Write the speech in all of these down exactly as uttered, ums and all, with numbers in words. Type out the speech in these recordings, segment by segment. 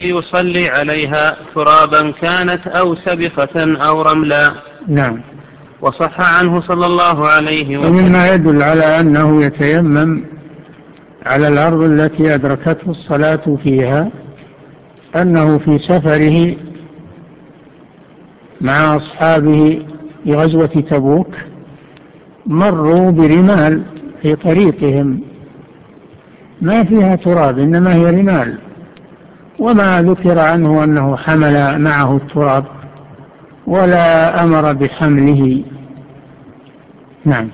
يصلي عليها ترابا كانت أو سبخة أو رملا. نعم. وصح عنه صلى الله عليه وسلم. ومما يدل على أنه يتيمم على الأرض التي أدركته الصلاة فيها أنه في سفره مع أصحابه في غزوة تبوك مروا برمال في طريقهم ما فيها تراب إنما هي رمال، وما ذكر عنه أنه حمل معه التراب ولا أمر بحمله. نعم.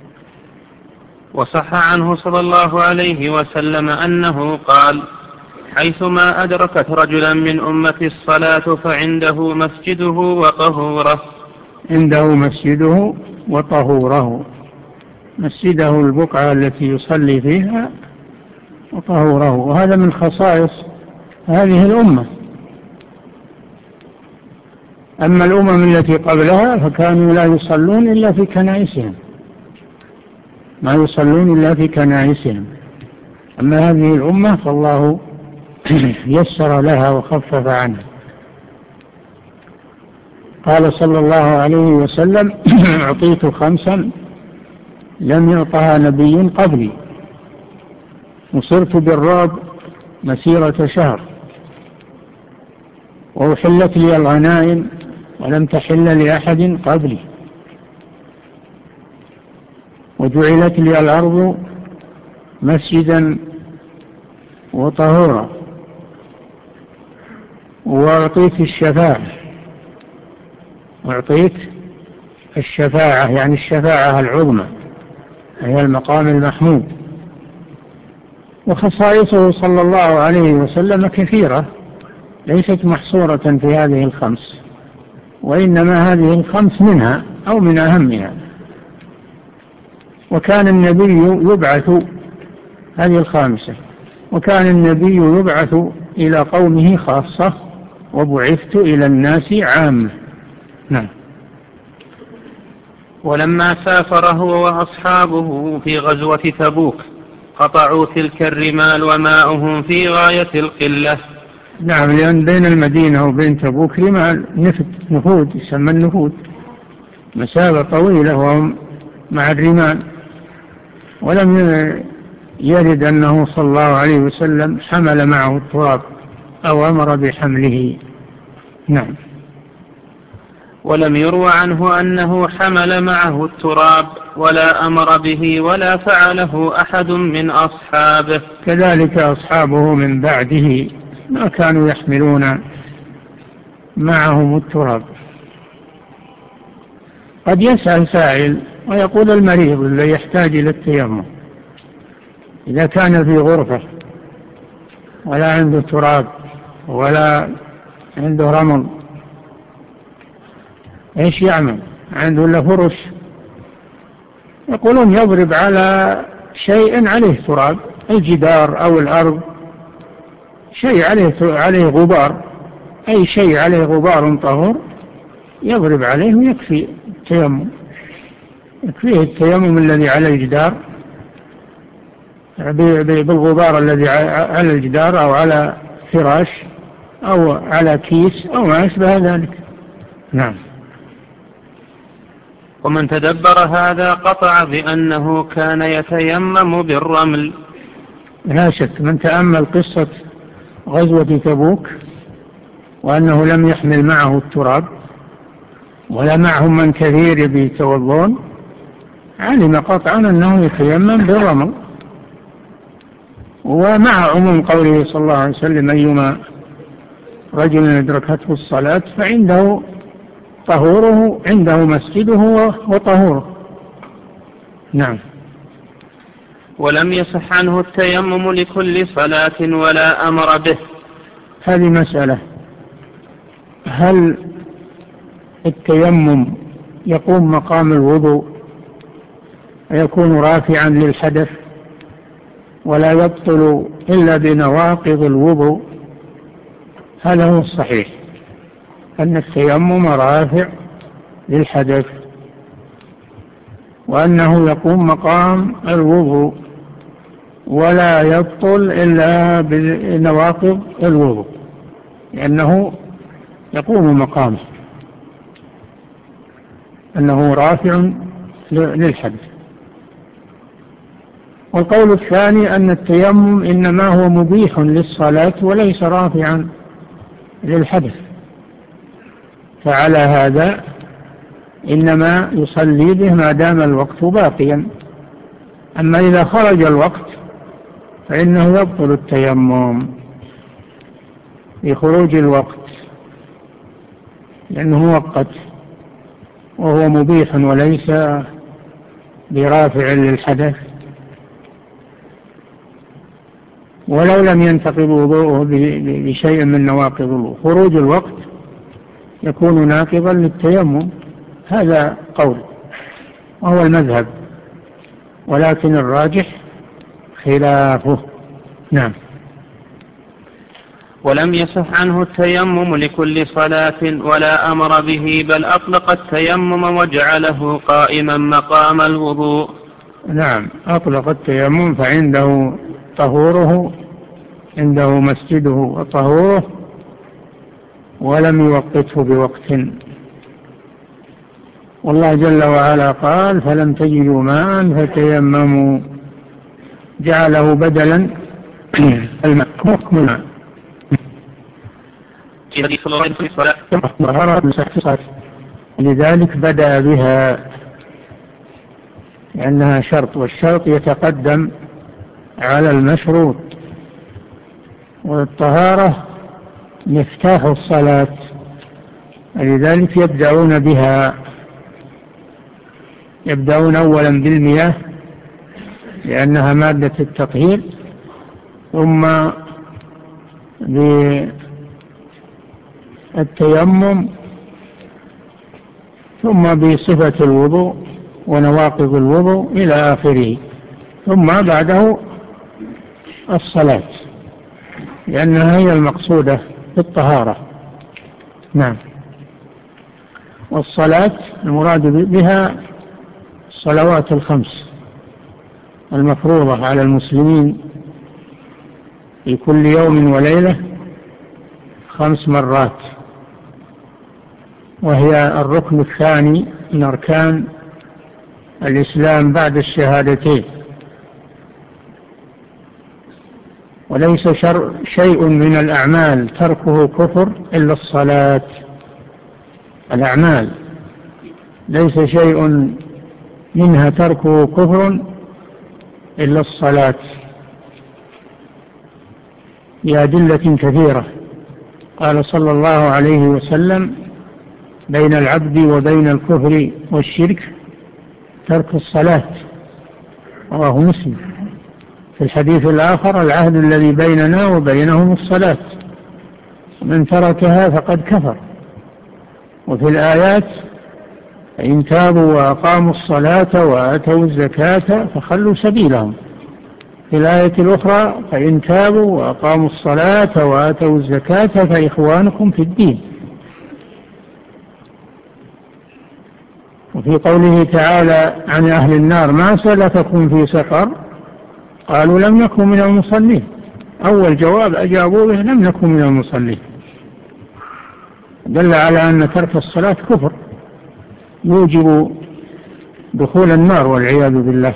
وصح عنه صلى الله عليه وسلم أنه قال: حيثما أدركت رجلا من أمة الصلاة فعنده مسجده وطهوره. عنده مسجده وطهوره، مسجده البقعة التي يصلي فيها وطهوره، وهذا من خصائص هذه الأمة. أما الأمم التي قبلها فكانوا لا يصلون إلا في كنائسهم، ما يصلون إلا في كنائسهم. أما هذه الأمة فالله يسر لها وخفف عنها. قال صلى الله عليه وسلم: أعطيت خمسا لم يعطها نبي قبلي، وصرت بالرعب مسيرة شهر، وأحلت لي الغنائم ولم تحل لأحد قبلي، وجعلت لي الأرض مسجدا وطهورا، وأعطيت الشفاعة، وأعطيت الشفاعة يعني الشفاعة العظمى هي المقام المحمود. وخصائصه صلى الله عليه وسلم كثيرة ليست محصورة في هذه الخمس، وإنما هذه الخمس منها أو من أهمها. وكان النبي يبعث هذه الخامسة وكان النبي يبعث إلى قومه خاصة وبعثت إلى الناس عامة. نعم. ولما سافر هو وأصحابه في غزوة تبوك قطعوا تلك الرمال وماؤهم في غاية القلة. نعم، لأن بين المدينة وبين تبوك رمال نفد نفود يسمى النفود، مسافة طويلة وهم مع الرمال. ولم يرد أنه صلى الله عليه وسلم حمل معه التراب أو أمر بحمله. نعم. ولم يروى عنه أنه حمل معه التراب ولا أمر به ولا فعله أحد من أصحابه. كذلك أصحابه من بعده ما كانوا يحملون معهم التراب. قد يسأل سائل ويقول: المريض الذي يحتاج إلى التيمم إذا كان في غرفة ولا عنده تراب ولا عنده رمل ايش يعمل؟ عنده إلا فرش. يقولون يضرب على شيء عليه تراب، الجدار أو الأرض، شيء عليه عليه غبار، أي شيء عليه غبار طهور يضرب عليه ويكفي التيمم، يكفيه التيمم الذي على الجدار بالغبار الذي على الجدار أو على فراش أو على كيس أو ما أشبه ذلك. نعم. ومن تدبر هذا قطع بأنه كان يتيمم بالرمل. لا شك من تأمل قصة غزوة تبوك وأنه لم يحمل معه التراب ولا معهم من كثير يتوضون علم قطعا أنه يتيمم بالرمل. ومع عموم قوله صلى الله عليه وسلم: أيما رجل أدركته الصلاة فعنده طهوره، عنده مسجده وطهوره. نعم. ولم يصح عنه التيمم لكل صلاة ولا أمر به. هذه مسألة: هل التيمم يقوم مقام الوضوء ويكون رافعا للحدث ولا يبطل إلا بنواقض الوضوء؟ هذا هو الصحيح، أن التيمم رافع للحدث وأنه يقوم مقام الوضوء ولا يبطل إلا بنواقض الوضوء. لأنه يقوم مقامه، أنه رافع للحدث. والقول الثاني أن التيمم إنما هو مبيح للصلاة وليس رافعا للحدث، فعلى هذا إنما يصلي به ما دام الوقت باقيا. أما إذا خرج الوقت فإنه يبطل التيمم بخروج الوقت، لأنه مؤقت وهو مبيح وليس برافع للحدث. ولو لم ينتقض وضوءه بشيء من نواقض الوضوء، خروج الوقت يكون ناقضا للتيمم. هذا قول وهو المذهب، ولكن الراجح خلافه. نعم. ولم يصح عنه التيمم لكل صلاة ولا أمر به، بل أطلق التيمم وجعله قائما مقام الوضوء. نعم، أطلق التيمم، فعنده طهوره، عنده مسجده وطهوره، ولم يوقته بوقت. والله جل وعلا قال: فلم تجدوا ماء فتيمموا، جعله بدلا الماء. لذلك بدأ بها لأنها شرط، والشرط يتقدم على المشروط، والطهارة مفتاح الصلاة، لذلك يبدأون بها، يبدأون أولا بالمياه لأنها مادة التطهير، ثم بالتيمم، ثم بصفة الوضوء ونواقض الوضوء إلى آخره، ثم بعده الصلاة، لأنها هي المقصودة في الطهارة. نعم. والصلاة المراد بها الصلوات الخمس المفروضة على المسلمين في كل يوم وليلة خمس مرات، وهي الركن الثاني من أركان الإسلام بعد الشهادتين. وليس شر شيء من الأعمال تركه كفر إلا الصلاة. الأعمال ليس شيء منها تركه كفر إلا الصلاة، بأدلة كثيرة. قال صلى الله عليه وسلم: بين العبد وبين الكفر والشرك ترك الصلاة، رواه مسلم. في الحديث الآخر: العهد الذي بيننا وبينهم الصلاة، من تركها فقد كفر. وفي الآيات: فإن تابوا وأقاموا الصلاة وآتوا الزكاة فخلوا سبيلهم. في الآية الأخرى: فإن تابوا وأقاموا الصلاة وآتوا الزكاة فإخوانكم في الدين. وفي قوله تعالى عن أهل النار: ما سلككم في سقر؟ قالوا: لم نكن من المصلين. أول جواب أجابوا به: لم نكن من المصلين. دل على أن ترك الصلاة كفر يوجب دخول النار والعياذ بالله.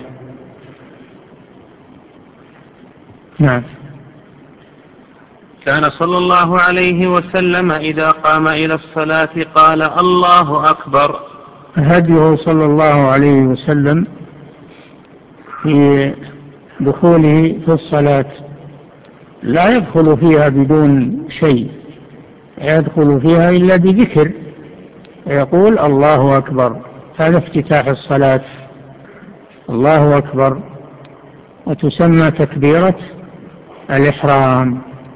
نعم. كان صلى الله عليه وسلم إذا قام إلى الصلاة قال: الله أكبر. هديه صلى الله عليه وسلم في دخوله في الصلاة لا يدخل فيها بدون شيء، يدخل فيها إلا بذكر، يقول: الله أكبر. هذا افتتاح الصلاة، الله أكبر. وتسمى تكبيرة الإحرام،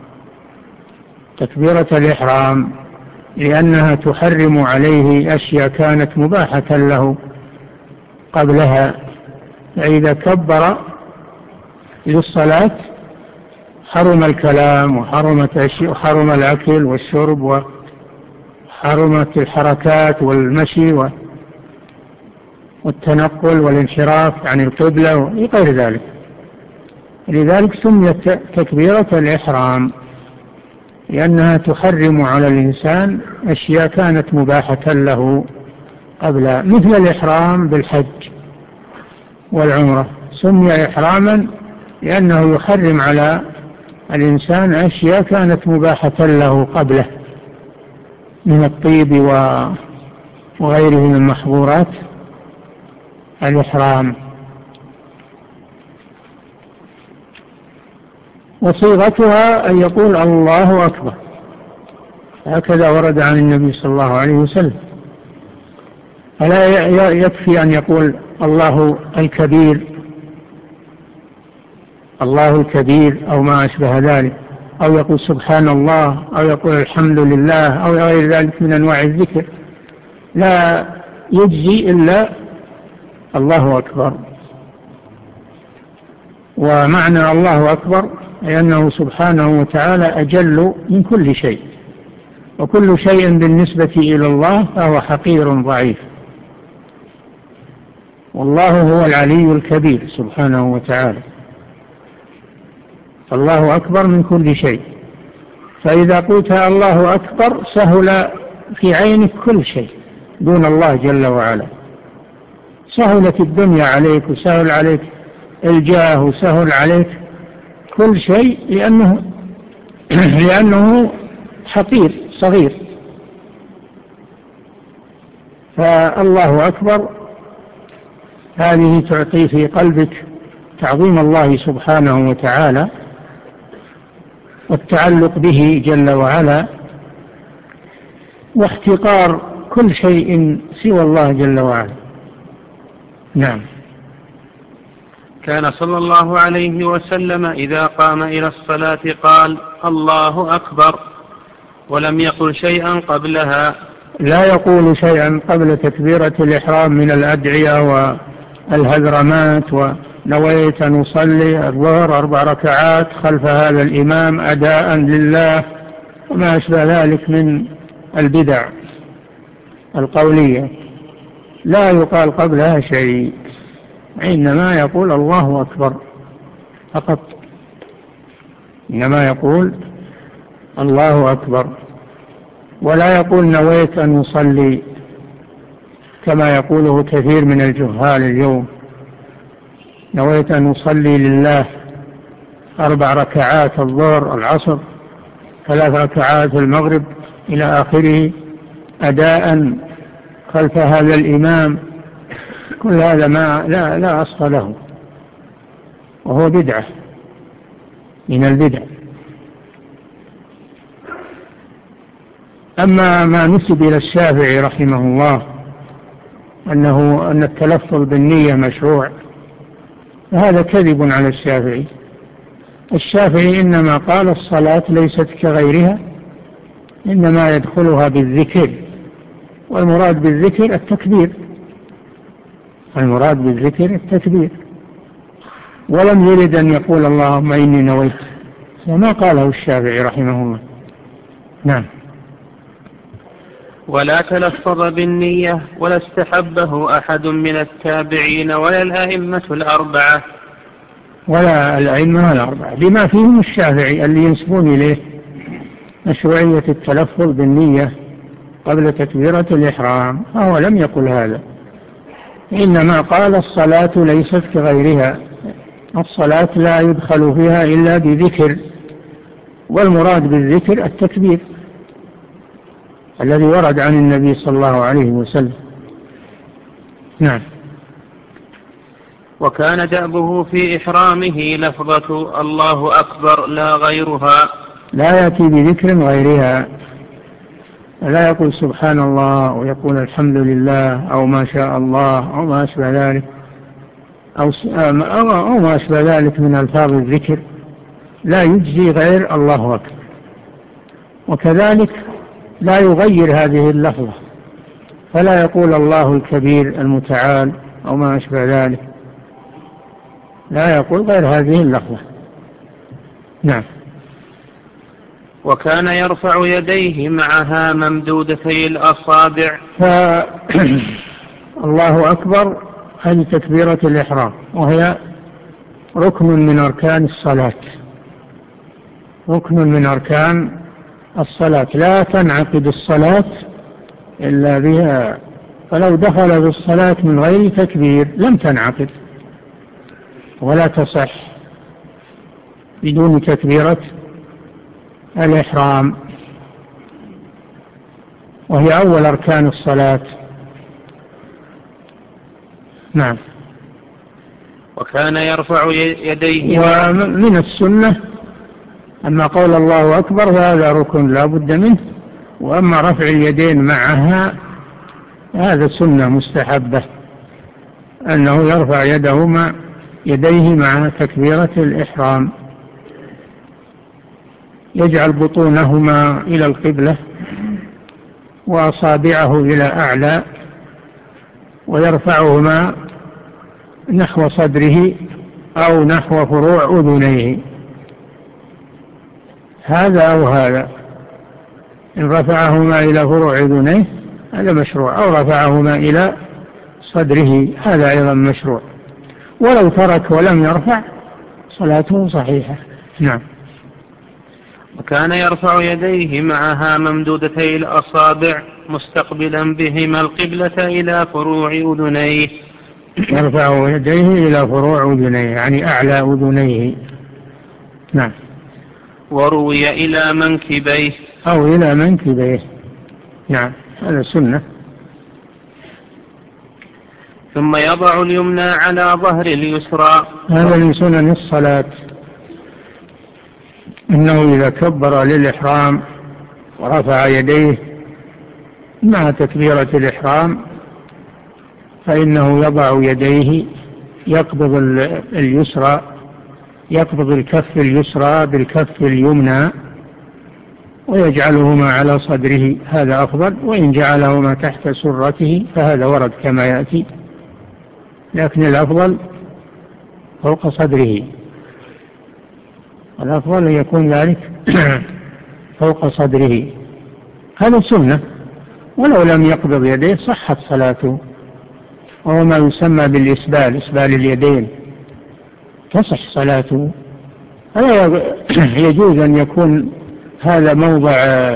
تكبيرة الإحرام، لأنها تحرم عليه أشياء كانت مباحة له قبلها. فإذا كبر للصلاة حرم الكلام، وحرمت أشياء، وحرم الأكل والشرب، وحرمت الحركات والمشي والتنقل والانحراف عن القبلة وغير ذلك. لذلك سميت تكبيرة الإحرام. لأنها تحرم على الإنسان أشياء كانت مباحة له قبل، مثل الإحرام بالحج والعمرة سمي إحراما لأنه يحرم على الإنسان أشياء كانت مباحة له قبله من الطيب وغيره من محظورات الإحرام. وصيغتها أن يقول الله أكبر، هكذا ورد عن النبي صلى الله عليه وسلم. فلا يكفي أن يقول الله الكبير الله الكبير أو ما أشبه ذلك، أو يقول سبحان الله، أو يقول الحمد لله، أو غير ذلك من أنواع الذكر، لا يجزي إلا الله أكبر. ومعنى الله أكبر لأنه سبحانه وتعالى أجل من كل شيء، وكل شيء بالنسبة إلى الله فهو حقير ضعيف، والله هو العلي الكبير سبحانه وتعالى، فالله أكبر من كل شيء. فإذا قلت الله أكبر سهل في عينك كل شيء دون الله جل وعلا، سهلت الدنيا عليك، وسهل عليك الجاه، وسهل عليك كل شيء، لأنه لأنه حقير صغير. فالله أكبر هذه تعطي في قلبك تعظيم الله سبحانه وتعالى والتعلق به جل وعلا، واحتقار كل شيء سوى الله جل وعلا. نعم. كان صلى الله عليه وسلم إذا قام إلى الصلاة قال الله أكبر، ولم يقل شيئا قبلها. لا يقول شيئا قبل تكبيرة الإحرام من الأدعية والهذرمات، ونويت أن أصلي الظهر أربع ركعات خلف هذا الإمام أداء لله، وما أشبه ذلك من البدع القولية، لا يقال قبلها شيء، إنما يقول الله أكبر فقط، إنما يقول الله أكبر، ولا يقول نويت أن أصلي كما يقوله كثير من الجهال اليوم، نويت أن أصلي لله أربع ركعات الظهر العصر ثلاث ركعات المغرب إلى آخره أداء خلف هذا الإمام، كل هذا ما لا, لا أصل له، وهو بدعة من البدع. أما ما نسب إلى الشافعي رحمه الله أنه أن التلفظ بالنية مشروع، فهذا كذب على الشافعي. الشافعي إنما قال الصلاة ليست كغيرها، إنما يدخلها بالذكر، والمراد بالذكر التكبير، المراد بالذكر التكبير، ولم يرد أن يقول اللهم إني نويت، وما قاله الشافعي رحمه الله. نعم. ولا تلفظ بالنية ولا استحبه أحد من التابعين ولا الأئمة الأربعة ولا الأئمة الأربعة بما فيهم الشافعي اللي ينسبون إليه مشروعية التلفظ بالنية قبل تكبيرة الإحرام، فهو لم يقل هذا، إنما قال الصلاة ليست كغيرها، الصلاة لا يدخل فيها إلا بذكر، والمراد بالذكر التكبير الذي ورد عن النبي صلى الله عليه وسلم. نعم. وكان دأبه في إحرامه لفظة الله أكبر لا غيرها، لا يأتي بذكر غيرها، لا يقول سبحان الله ويقول الحمد لله أو ما شاء الله أو ما أشبه ذلك أو, أو ما أشبه ذلك من ألفاظ الذكر، لا يجزي غير الله أكبر. وكذلك لا يغير هذه اللفظة، فلا يقول الله الكبير المتعال أو ما أشبه ذلك، لا يقول غير هذه اللفظة. نعم. وكان يرفع يديه معها ممدودتي الأصابع. الله أكبر هذه تكبيرة الإحرام، وهي ركن من أركان الصلاة، ركن من أركان الصلاة، لا تنعقد الصلاة إلا بها، فلو دخل بالصلاة من غير تكبير لم تنعقد ولا تصح بدون تكبيرة الإحرام، وهي أول أركان الصلاة. نعم. وكان يرفع يديه. ومن السنة أما قول الله أكبر فهذا ركن لا بد منه، وأما رفع اليدين معها هذا سنة مستحبة، أنه يرفع يده مع يديه مع تكبيرة الإحرام، يجعل بطونهما إلى القبلة وأصابعه إلى أعلى، ويرفعهما نحو صدره أو نحو فروع أذنيه، هذا أو هذا. إن رفعهما إلى فروع أذنيه هذا مشروع، أو رفعهما إلى صدره هذا أيضا مشروع، ولو ترك ولم يرفع صلاته صحيحة. نعم. وكان يرفع يديه معها ممدودتي الأصابع مستقبلا بهما القبلة إلى فروع أذنيه. يرفع يديه إلى فروع أذنيه يعني أعلى أذنيه. نعم. وروي إلى منكبيه أو إلى منكبيه. نعم، هذا سنة. ثم يضع اليمنى على ظهر اليسرى. هذا من سنن الصلاة، إنه إذا كبر للإحرام ورفع يديه مع تكبيرة الإحرام فإنه يضع يديه، يقبض اليسرى، يقبض الكف اليسرى بالكف اليمنى ويجعلهما على صدره، هذا أفضل، وإن جعلهما تحت سرته فهذا ورد كما يأتي، لكن الأفضل فوق صدره، الأفضل يكون ذلك فوق صدره، هذا سنة. ولو لم يقبض يديه صحت صلاته، وهو ما يسمى بالإسبال، إسبال اليدين، تصح صلاته. هذا يجوز أن يكون هذا موضع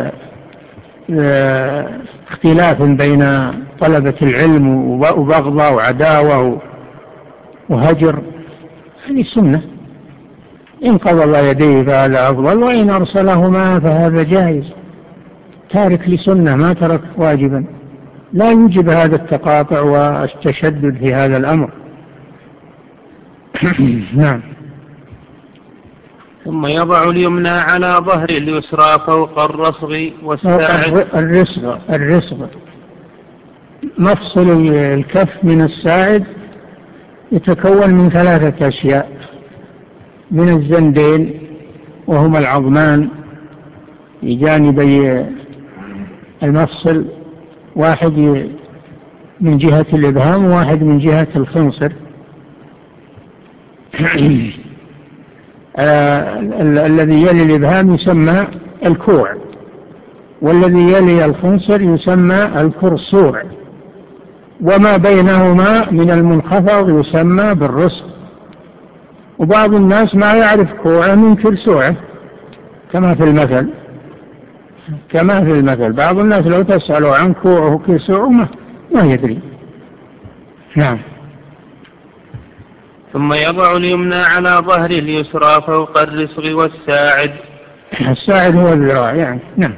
اختلاف بين طلبة العلم وبغضة وعداوة وهجر، هذه سنة، إن قبض يديه فهذا أفضل، وإن أرسلهما فهذا جائز، تارك لسنة ما ترك واجبا، لا يوجب هذا التقاطع والتشدد في هذا الأمر. نعم. ثم يضع اليمنى على ظهر اليسرى فوق الرصغ والساعد. الرصغ الرصغ مفصل الكف من الساعد يتكون من ثلاثة أشياء، من الزندين وهما العظمان بجانبي المفصل، واحد من جهة الإبهام وواحد من جهة الخنصر. آه الذي يلي الإبهام يسمى الكوع، والذي يلي الخنصر يسمى الكرسوع، وما بينهما من المنخفض يسمى بالرسغ. وبعض الناس ما يعرف كوعه من كرسوعه كما في المثل، كما في المثل بعض الناس لو تسألوا عن كوعه وكرسوعه ما, ما يدري. نعم. ثم يضع اليمنى على ظهر اليسرى فوق الرسغ والساعد. الساعد هو الذراع يعني. نعم.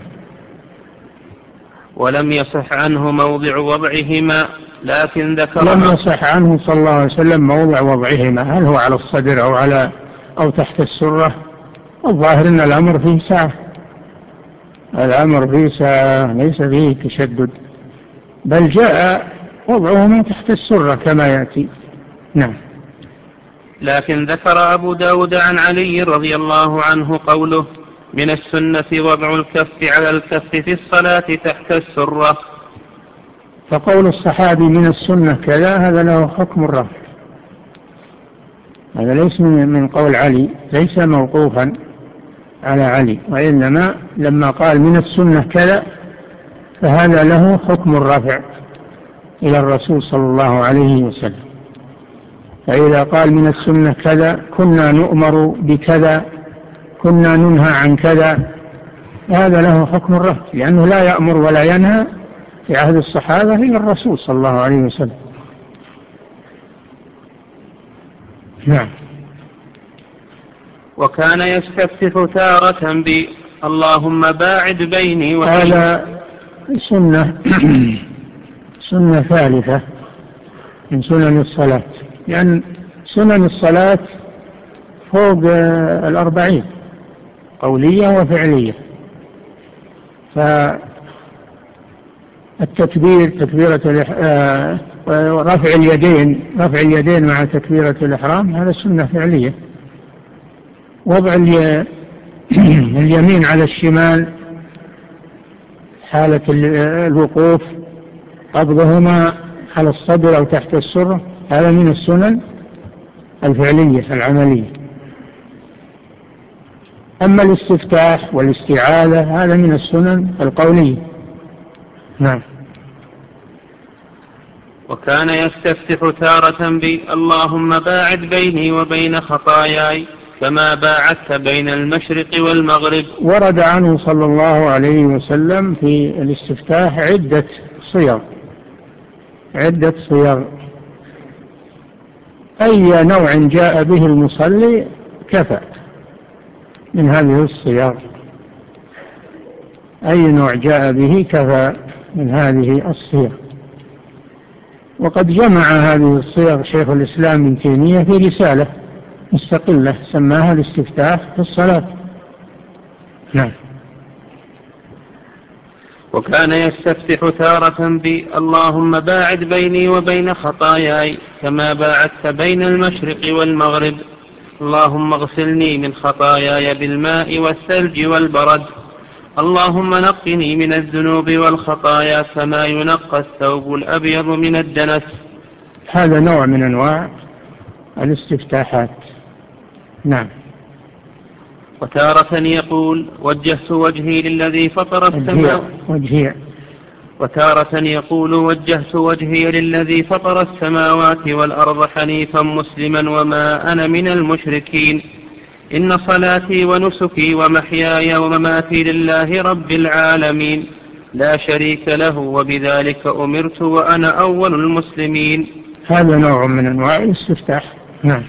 ولم يصح عنه موضع وضعهما، لكن ذكر لم يصح عنه صلى الله عليه وسلم موضع وضعهما، هل هو على الصدر أو على أو تحت السرة؟ الظاهر أن الأمر فيه سعة، الأمر فيه سعة ليس فيه تشدد، بل جاء وضعهما تحت السرة كما يأتي. نعم. لكن ذكر أبو داود عن علي رضي الله عنه قوله: من السنة وضع الكف على الكف في الصلاة تحت السرة. فقول الصحابي من السنة كذا هذا له حكم الرفع، هذا ليس من قول علي، ليس موقوفا على علي، وإنما لما قال من السنة كذا فهذا له حكم الرفع إلى الرسول صلى الله عليه وسلم. فإذا قال من السنة كذا كنا نؤمر بكذا، كنا ننهى عن كذا، هذا له حكم الرفع، لأنه لا يأمر ولا ينهى في عهد الصحابة إلا الرسول صلى الله عليه وسلم. نعم. وكان يستفتح تارة ب اللهم باعد بيني وبين. هذا سنة سنة ثالثة من سنن الصلاة، لأن سنن الصلاة فوق الأربعين قولية وفعلية. فالتكبير تكبيرة رفع اليدين رفع اليدين مع تكبيرة الإحرام هذا سنة فعلية. وضع اليمين على الشمال حالة الوقوف، قبضهما على الصدر أو تحت السرة، هذا من السنن الفعلية العملية. أما الاستفتاح والاستعاذة هذا من السنن القولية. نعم. وكان يستفتح تارة ب اللهم باعد بيني وبين خطاياي كما باعدت بين المشرق والمغرب. ورد عنه صلى الله عليه وسلم في الاستفتاح عدة صيغ عدة صيغ أي نوع جاء به المصلي كفى من هذه الصيغ، أي نوع جاء به كفى من هذه الصيغ. وقد جمع هذه الصيغ شيخ الإسلام ابن تيمية في رسالة مستقلة سماها الاستفتاح في الصلاة. نعم. وكان يستفتح تارة ب اللهم باعد بيني وبين خطاياي كما باعدت بين المشرق والمغرب. اللهم اغسلني من خطاياي بالماء والثلج والبرد. اللهم نقني من الذنوب والخطايا كما ينقى الثوب الأبيض من الدنس. هذا نوع من أنواع الاستفتاحات. نعم. وتارة يقول وجهت وجهي للذي فطر السماوات وجهي. وتارة يقول وجهت وجهي للذي فطر السماوات والأرض حنيفا مسلما وما أنا من المشركين. إن صلاتي ونسكي ومحياي ومماتي لله رب العالمين لا شريك له وبذلك أمرت وأنا أول المسلمين. هذا نوع من أنواع الاستفتاح. نعم.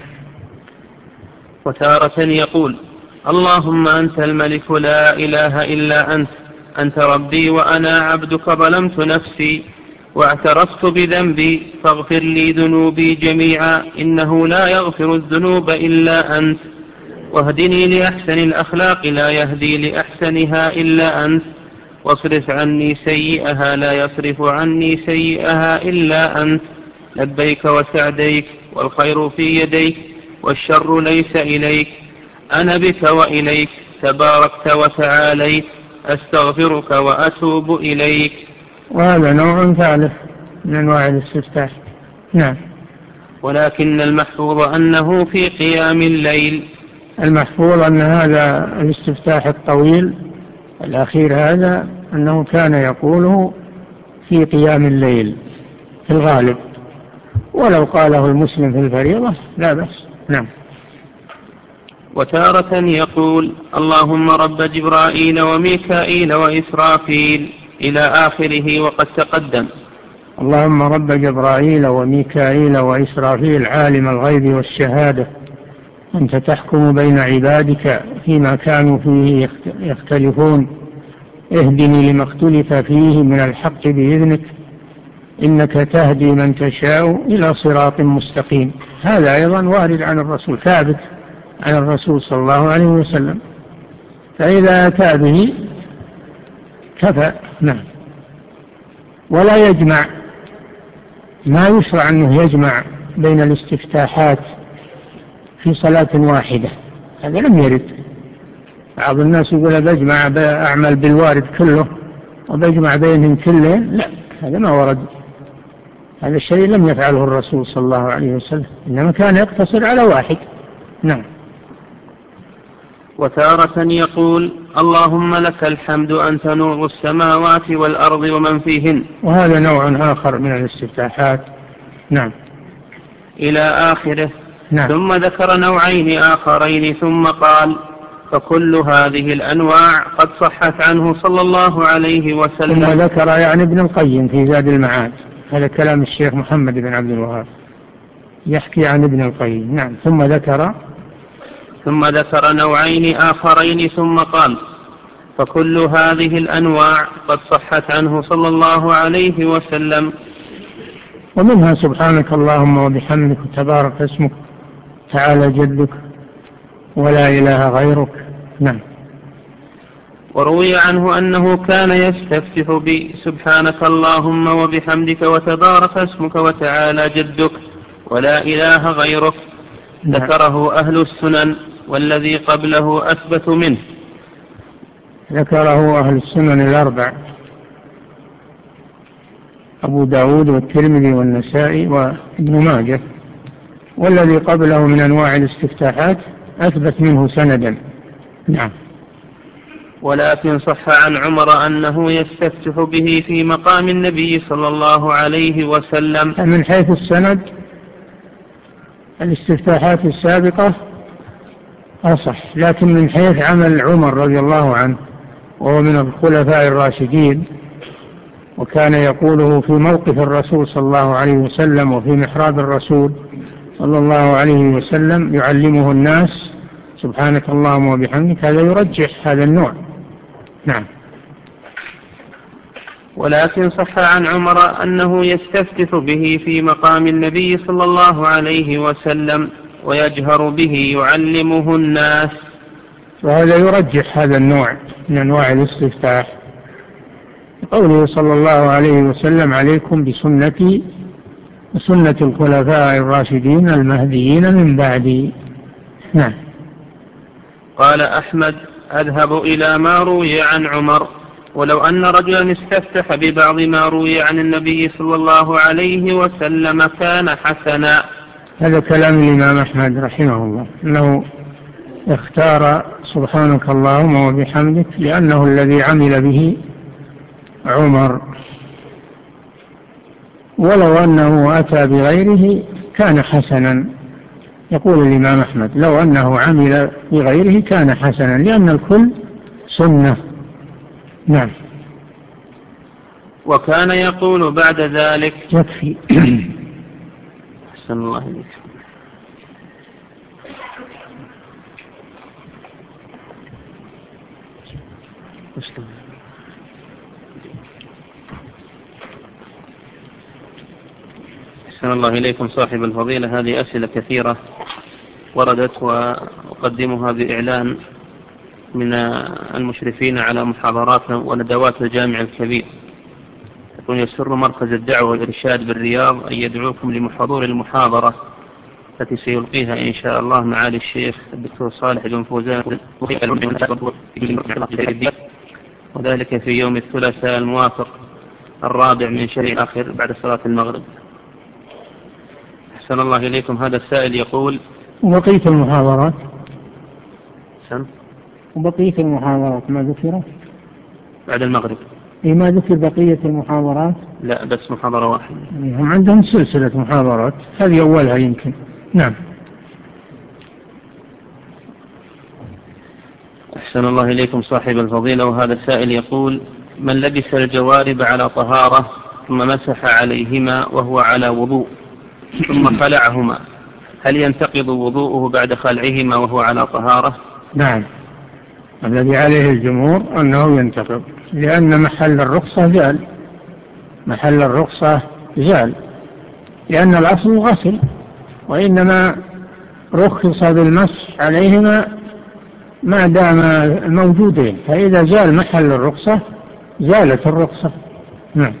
وتارة يقول اللهم أنت الملك لا إله إلا أنت أنت ربي وأنا عبدك ظلمت نفسي واعترفت بذنبي فاغفر لي ذنوبي جميعا إنه لا يغفر الذنوب إلا أنت واهدني لأحسن الأخلاق لا يهدي لأحسنها إلا أنت واصرف عني سيئها لا يصرف عني سيئها إلا أنت لبيك وسعديك والخير في يديك والشر ليس إليك أنا بك وإليك تباركت وتعاليت أستغفرك وأتوب إليك. وهذا نوع ثالث من أنواع الاستفتاح. نعم. ولكن المحفوظ أنه في قيام الليل. المحفوظ أن هذا الاستفتاح الطويل الأخير هذا أنه كان يقوله في قيام الليل في الغالب، ولو قاله المسلم في الفريضة لا بأس. نعم. وتارة يقول اللهم رب جبرائيل وميكائيل وإسرافيل إلى آخره وقد تقدم. اللهم رب جبرائيل وميكائيل وإسرافيل عالم الغيب والشهادة أنت تحكم بين عبادك فيما كانوا فيه يختلفون اهدني لما اختلف فيه من الحق بإذنك إنك تهدي من تشاء إلى صراط مستقيم. هذا أيضا وارد عن الرسول ثابت عن الرسول صلى الله عليه وسلم، فإذا أتى به كفى. نعم. ولا يجمع، ما يشرع أنه يجمع بين الاستفتاحات في صلاة واحدة، هذا لم يرد. بعض الناس يقول بجمع أعمل بالوارد كله وبجمع بينهم كلهم، لا، هذا ما ورد. هذا الشيء لم يفعله الرسول صلى الله عليه وسلم، إنما كان يقتصر على واحد. نعم. وتارة يقول اللهم لك الحمد أنت نور السماوات والأرض ومن فيهن. وهذا نوع آخر من الاستفتاحات. نعم. إلى آخره. نعم. ثم ذكر نوعين آخرين ثم قال فكل هذه الأنواع قد صحت عنه صلى الله عليه وسلم. ثم ذكر يعني ابن القيم في زاد المعاد، هذا كلام الشيخ محمد بن عبد الوهاب يحكي عن ابن القيم. نعم. ثم ذكر ثم ذكر نوعين آخرين ثم قال: فكل هذه الأنواع قد صحت عنه صلى الله عليه وسلم. ومنها سبحانك اللهم وبحمدك تبارك اسمك تعالى جدك ولا إله غيرك. نعم. وروي عنه أنه كان يستفتح بسبحانك اللهم وبحمدك وتبارك اسمك وتعالى جدك ولا إله غيرك. نعم. ذكره أهل السنن، والذي قبله أثبت منه. ذكره أهل السنن الأربع: أبو داود والترمذي والنسائي وابن ماجه، والذي قبله من أنواع الاستفتاحات أثبت منه سندا. نعم. ولكن صح عن عمر أنه يستفتح به في مقام النبي صلى الله عليه وسلم. من حيث السند الاستفتاحات السابقة أصح، لكن من حيث عمل عمر رضي الله عنه وهو من الخلفاء الراشدين، وكان يقوله في موقف الرسول صلى الله عليه وسلم وفي محراب الرسول صلى الله عليه وسلم يعلمه الناس سبحانك اللهم وبحمدك، هذا يرجح هذا النوع. نعم. ولكن صح عن عمر أنه يستفتح به في مقام النبي صلى الله عليه وسلم ويجهر به يعلمه الناس، وهذا يرجح هذا النوع من أنواع الاستفتاح. قوله صلى الله عليه وسلم: عليكم بسنتي وسنة الخلفاء الراشدين المهديين من بعدي. نعم. قال أحمد: أذهب إلى ما روي عن عمر، ولو أن رجلا استفتح ببعض ما روي عن النبي صلى الله عليه وسلم كان حسنا. هذا كلام الإمام أحمد رحمه الله، أنه اختار سبحانك اللهم وبحمدك لأنه الذي عمل به عمر، ولو أنه أتى بغيره كان حسنا. يقول الإمام أحمد: لو أنه عمل بغيره كان حسنا، لأن الكل سنة. نعم. وكان يقول بعد ذلك: يكفي. أحسن الله إليك. أحسن الله إليكم صاحب الفضيلة. هذه أسئلة كثيرة وردت وأقدمها بإعلان من المشرفين على محاضرات وندوات الجامع الكبير. يقول: يسر مركز الدعوة والإرشاد بالرياض أن يدعوكم لحضور المحاضرة التي سيلقيها إن شاء الله معالي الشيخ الدكتور صالح بن فوزان، وذلك في يوم الثلاثاء الموافق الرابع من شهر الآخر بعد صلاة المغرب. أحسن الله إليكم. هذا السائل يقول: وبقية المحاضرات سن؟ وبقية المحاضرات ما ذكرت بعد المغرب؟ إيه، ما ذكر بقية المحاضرات؟ لا، بس محاضرة واحدة. هم عندهم سلسلة محاضرات، هذه أولها يمكن. نعم. أحسن الله إليكم صاحب الفضيلة. وهذا السائل يقول: من لبس الجوارب على طهارة ثم مسح عليهما وهو على وضوء ثم خلعهما، هل ينتقض وضوءه بعد خلعهما وهو على طهارة؟ نعم. الذي عليه الجمهور أنه ينتقض، لأن محل الرخصة زال، محل الرخصة زال، لأن الأصل غسل، وإنما رخص بالمسح عليهما ما دام موجودين، فإذا زال محل الرخصة زالت الرخصة. نعم.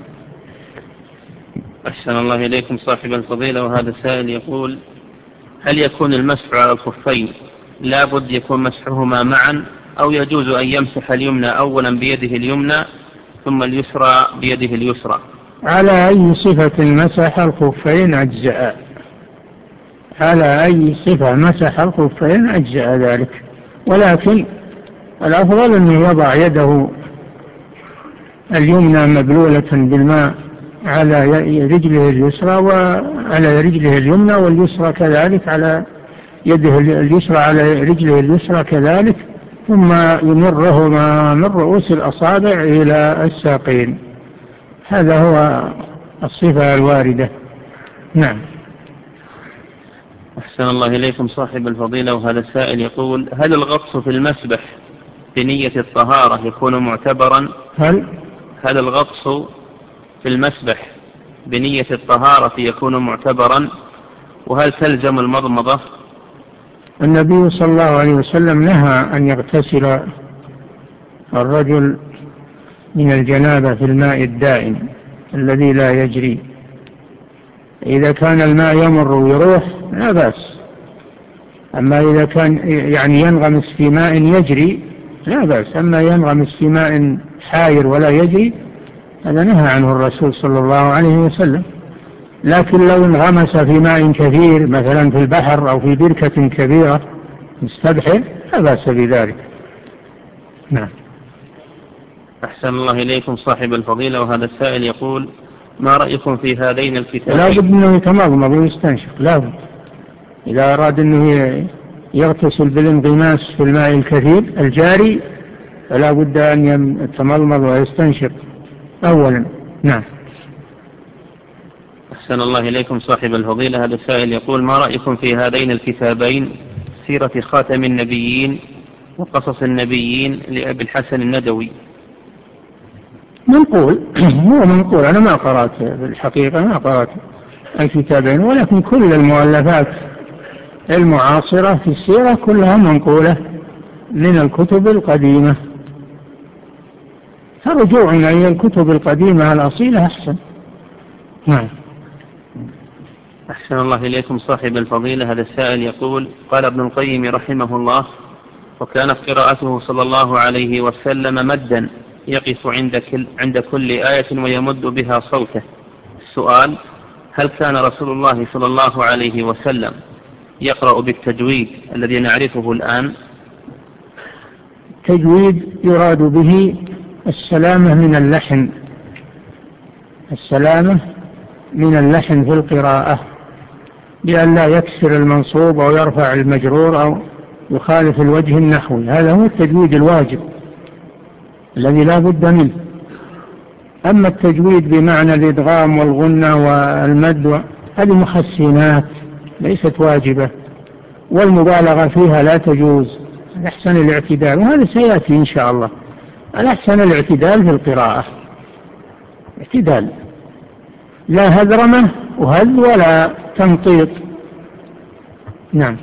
أحسن الله إليكم صاحب الفضيلة. وهذا السائل يقول: هل يكون المسح على الخفين لابد يكون مسحهما معا، أو يجوز أن يمسح اليمنى أولا بيده اليمنى ثم اليسرى بيده اليسرى؟ على أي صفة مسح الخفين أجزاء، على أي صفة مسح الخفين أجزاء ذلك، ولكن الأفضل أنه يضع يده اليمنى مبلولة بالماء على رجله اليسرى وعلى رجله اليمنى، واليسرى كذلك على يده اليسرى على رجله اليسرى كذلك، ثم يمرهما من رؤوس الأصابع إلى الساقين. هذا هو الصفة الواردة. نعم. أحسن الله إليكم صاحب الفضيلة. وهذا السائل يقول: هل الغطس في المسبح بنية الطهارة يكون معتبرا؟ هل هل الغطس في المسبح بنية الطهارة يكون معتبرا؟ وهل تلزم المضمضة؟ النبي صلى الله عليه وسلم نهى أن يغتسل الرجل من الجنابة في الماء الدائم الذي لا يجري. إذا كان الماء يمر ويروح لا بأس، أما إذا كان يعني ينغمس في ماء يجري لا بأس، أما ينغمس في ماء حاير ولا يجري هذا نهى عنه الرسول صلى الله عليه وسلم. لكن لو انغمس في ماء كثير مثلا في البحر أو في بركة كبيرة مستبحر لا بأس بذلك. نعم. أحسن الله إليكم صاحب الفضيلة. وهذا السائل يقول: ما رأيكم في هذين الكتابين؟ لا بد أنه يتمضمض ويستنشق، لا بد إذا أراد أنه يغتسل بالانغماس في الماء الكثير الجاري فلا بد أن يتمضمض ويستنشق أولا. نعم. أحسن الله إليكم صاحب الفضيلة. هذا السائل يقول: ما رأيكم في هذين الكتابين، سيرة خاتم النبيين وقصص النبيين لأبي الحسن الندوي؟ منقول هو منقول، أنا ما قرأت في الحقيقة ما قرأت الكتابين، ولكن كل المؤلفات المعاصرة في السيرة كلها منقولة من الكتب القديمة، فرجوعنا إلى الكتب القديمة الأصيلة أحسن. نعم. أحسن الله إليكم صاحب الفضيلة. هذا السائل يقول: قال ابن القيم رحمه الله: وكانت قراءته صلى الله عليه وسلم مدا يقف عند كل, عند كل آية ويمد بها صوته. السؤال: هل كان رسول الله صلى الله عليه وسلم يقرأ بالتجويد الذي نعرفه الآن؟ التجويد يراد به السلامة من اللحن، السلامة من اللحن في القراءة، بأن لا يكسر المنصوب أو يرفع المجرور أو يخالف الوجه النحوي. هذا هو التجويد الواجب الذي لا بد منه. أما التجويد بمعنى الإدغام والغنة والمد هذه محسنات ليست واجبة، والمبالغة فيها لا تجوز. الأحسن الاعتدال، وهذا سيأتي إن شاء الله. الأحسن الاعتدال في القراءة، اعتدال، لا هذرمة وهذ ولا تمطيط. نعم.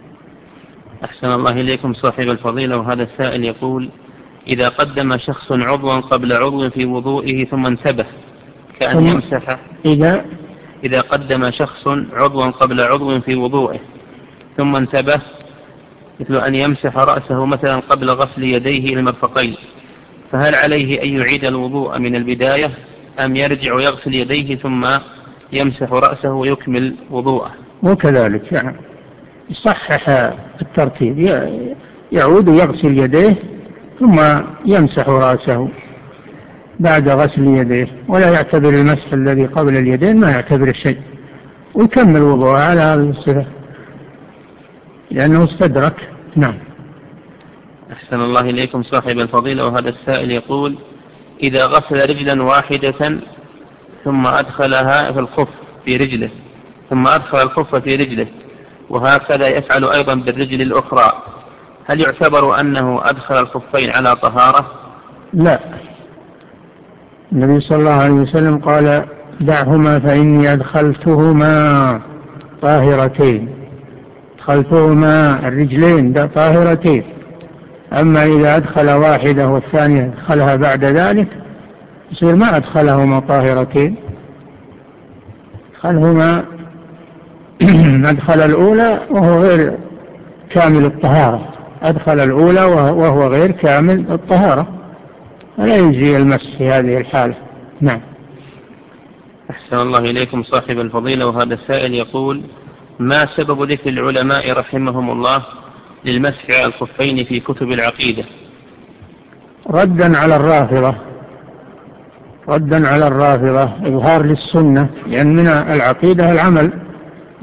أحسن الله إليكم صاحب الفضيلة. وهذا السائل يقول: إذا قدم شخص عضوا قبل عضو في وضوئه ثم انتبه كأن يمسح إذا إذا قدم شخص عضوا قبل عضو في وضوئه ثم انتبه مثل أن يمسح رأسه مثلا قبل غسل يديه إلى المرفقين، فهل عليه أن يعيد الوضوء من البداية أم يرجع يغسل يديه ثم يمسح رأسه ويكمل وضوءه؟ وكذلك يعني يصحح الترتيب، يعود يغسل يديه ثم يمسح رأسه بعد غسل يديه، ولا يعتبر المسح الذي قبل اليدين ما يعتبر شيء، ويكمل وضوءه على هذه الصفة لأنه استدرك. نعم. أحسن الله إليكم صاحب الفضيلة. وهذا السائل يقول: إذا غسل رجلا واحدة ثم أدخلها في الخف في رجله ثم أدخل الخف في رجله وهكذا يفعل أيضا بالرجل الأخرى، هل يعتبر أنه أدخل الخفين على طهارة؟ لا، النبي صلى الله عليه وسلم قال: دعهما فإني أدخلتهما طاهرتين، أدخلتهما الرجلين طاهرتين. أما إذا أدخل واحدة والثانية أدخلها بعد ذلك يصير ما أدخلهما طاهرتين، أدخلهما أدخل الأولى وهو غير كامل الطهارة، أدخل الأولى وهو غير كامل الطهارة، ولا يجزي المسح في هذه الحالة. نعم. أحسن الله إليكم صاحب الفضيلة. وهذا السائل يقول: ما سبب ذكر العلماء رحمهم الله للمسح على الخفين في كتب العقيدة؟ ردا على الرافضة، ردا على الرافضة إظهار للسنة، لأن من العقيدة العمل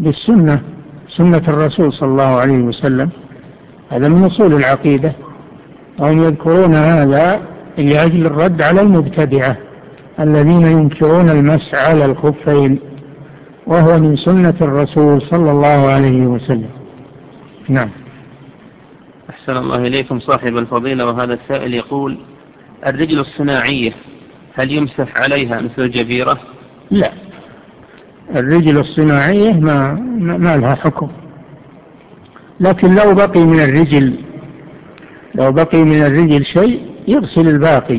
بالسنة، سنة الرسول صلى الله عليه وسلم، هذا من أصول العقيدة. وهم يذكرون هذا لأجل الرد على المبتدعة الذين ينكرون المسح على الخفين، وهو من سنة الرسول صلى الله عليه وسلم. نعم. أحسن الله إليكم صاحب الفضيلة، وهذا السائل يقول: الرجل الصناعية هل يمسح عليها مثل الجبيرة؟ لا، الرجل الصناعية ما, ما لها حكم، لكن لو بقي من الرجل لو بقي من الرجل شيء يغسل الباقي.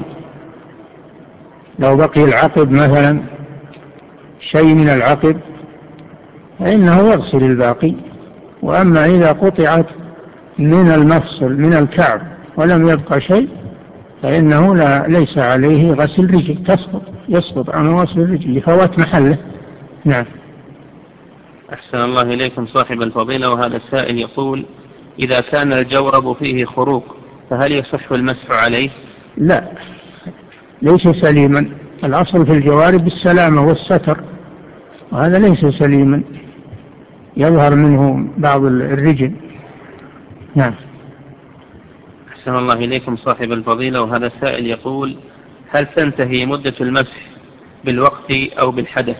لو بقي العقب مثلا شيء من العقب فإنه يغسل الباقي. وأما إذا قطعت من المفصل من الكعب ولم يبقى شيء فإنه لا ليس عليه غسل رجل، تسقط يسقط عنه غسل الرجل لفوات محله. نعم. أحسن الله إليكم صاحب الفضيلة، وهذا السائل يقول: إذا كان الجورب فيه خروق فهل يصح المسح عليه؟ لا، ليس سليما. الأصل في الجوارب السلامة والستر، وهذا ليس سليما، يظهر منه بعض الرجل. نعم. أحسن الله إليكم صاحب الفضيلة، وهذا السائل يقول: هل تنتهي مدة المسح بالوقت أو بالحدث؟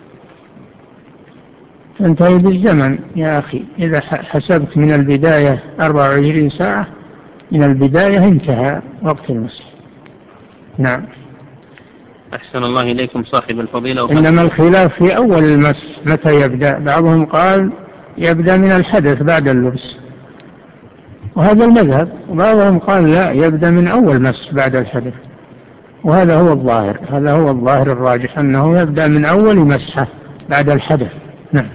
تنتهي بالزمن يا أخي. إذا حسبت من البداية أربع وعشرين ساعة من البداية انتهى وقت المسح. نعم. أحسن الله إليكم صاحب الفضيلة. إنما الخلاف في أول المسح متى يبدأ. بعضهم قال يبدأ من الحدث بعد اللبس، وهذا المذهب، وبعضهم قال لا، يبدأ من أول مسح بعد الحدث، وهذا هو الظاهر هذا هو الظاهر الراجح أنه يبدأ من أول مسحة بعد الحدث. نعم.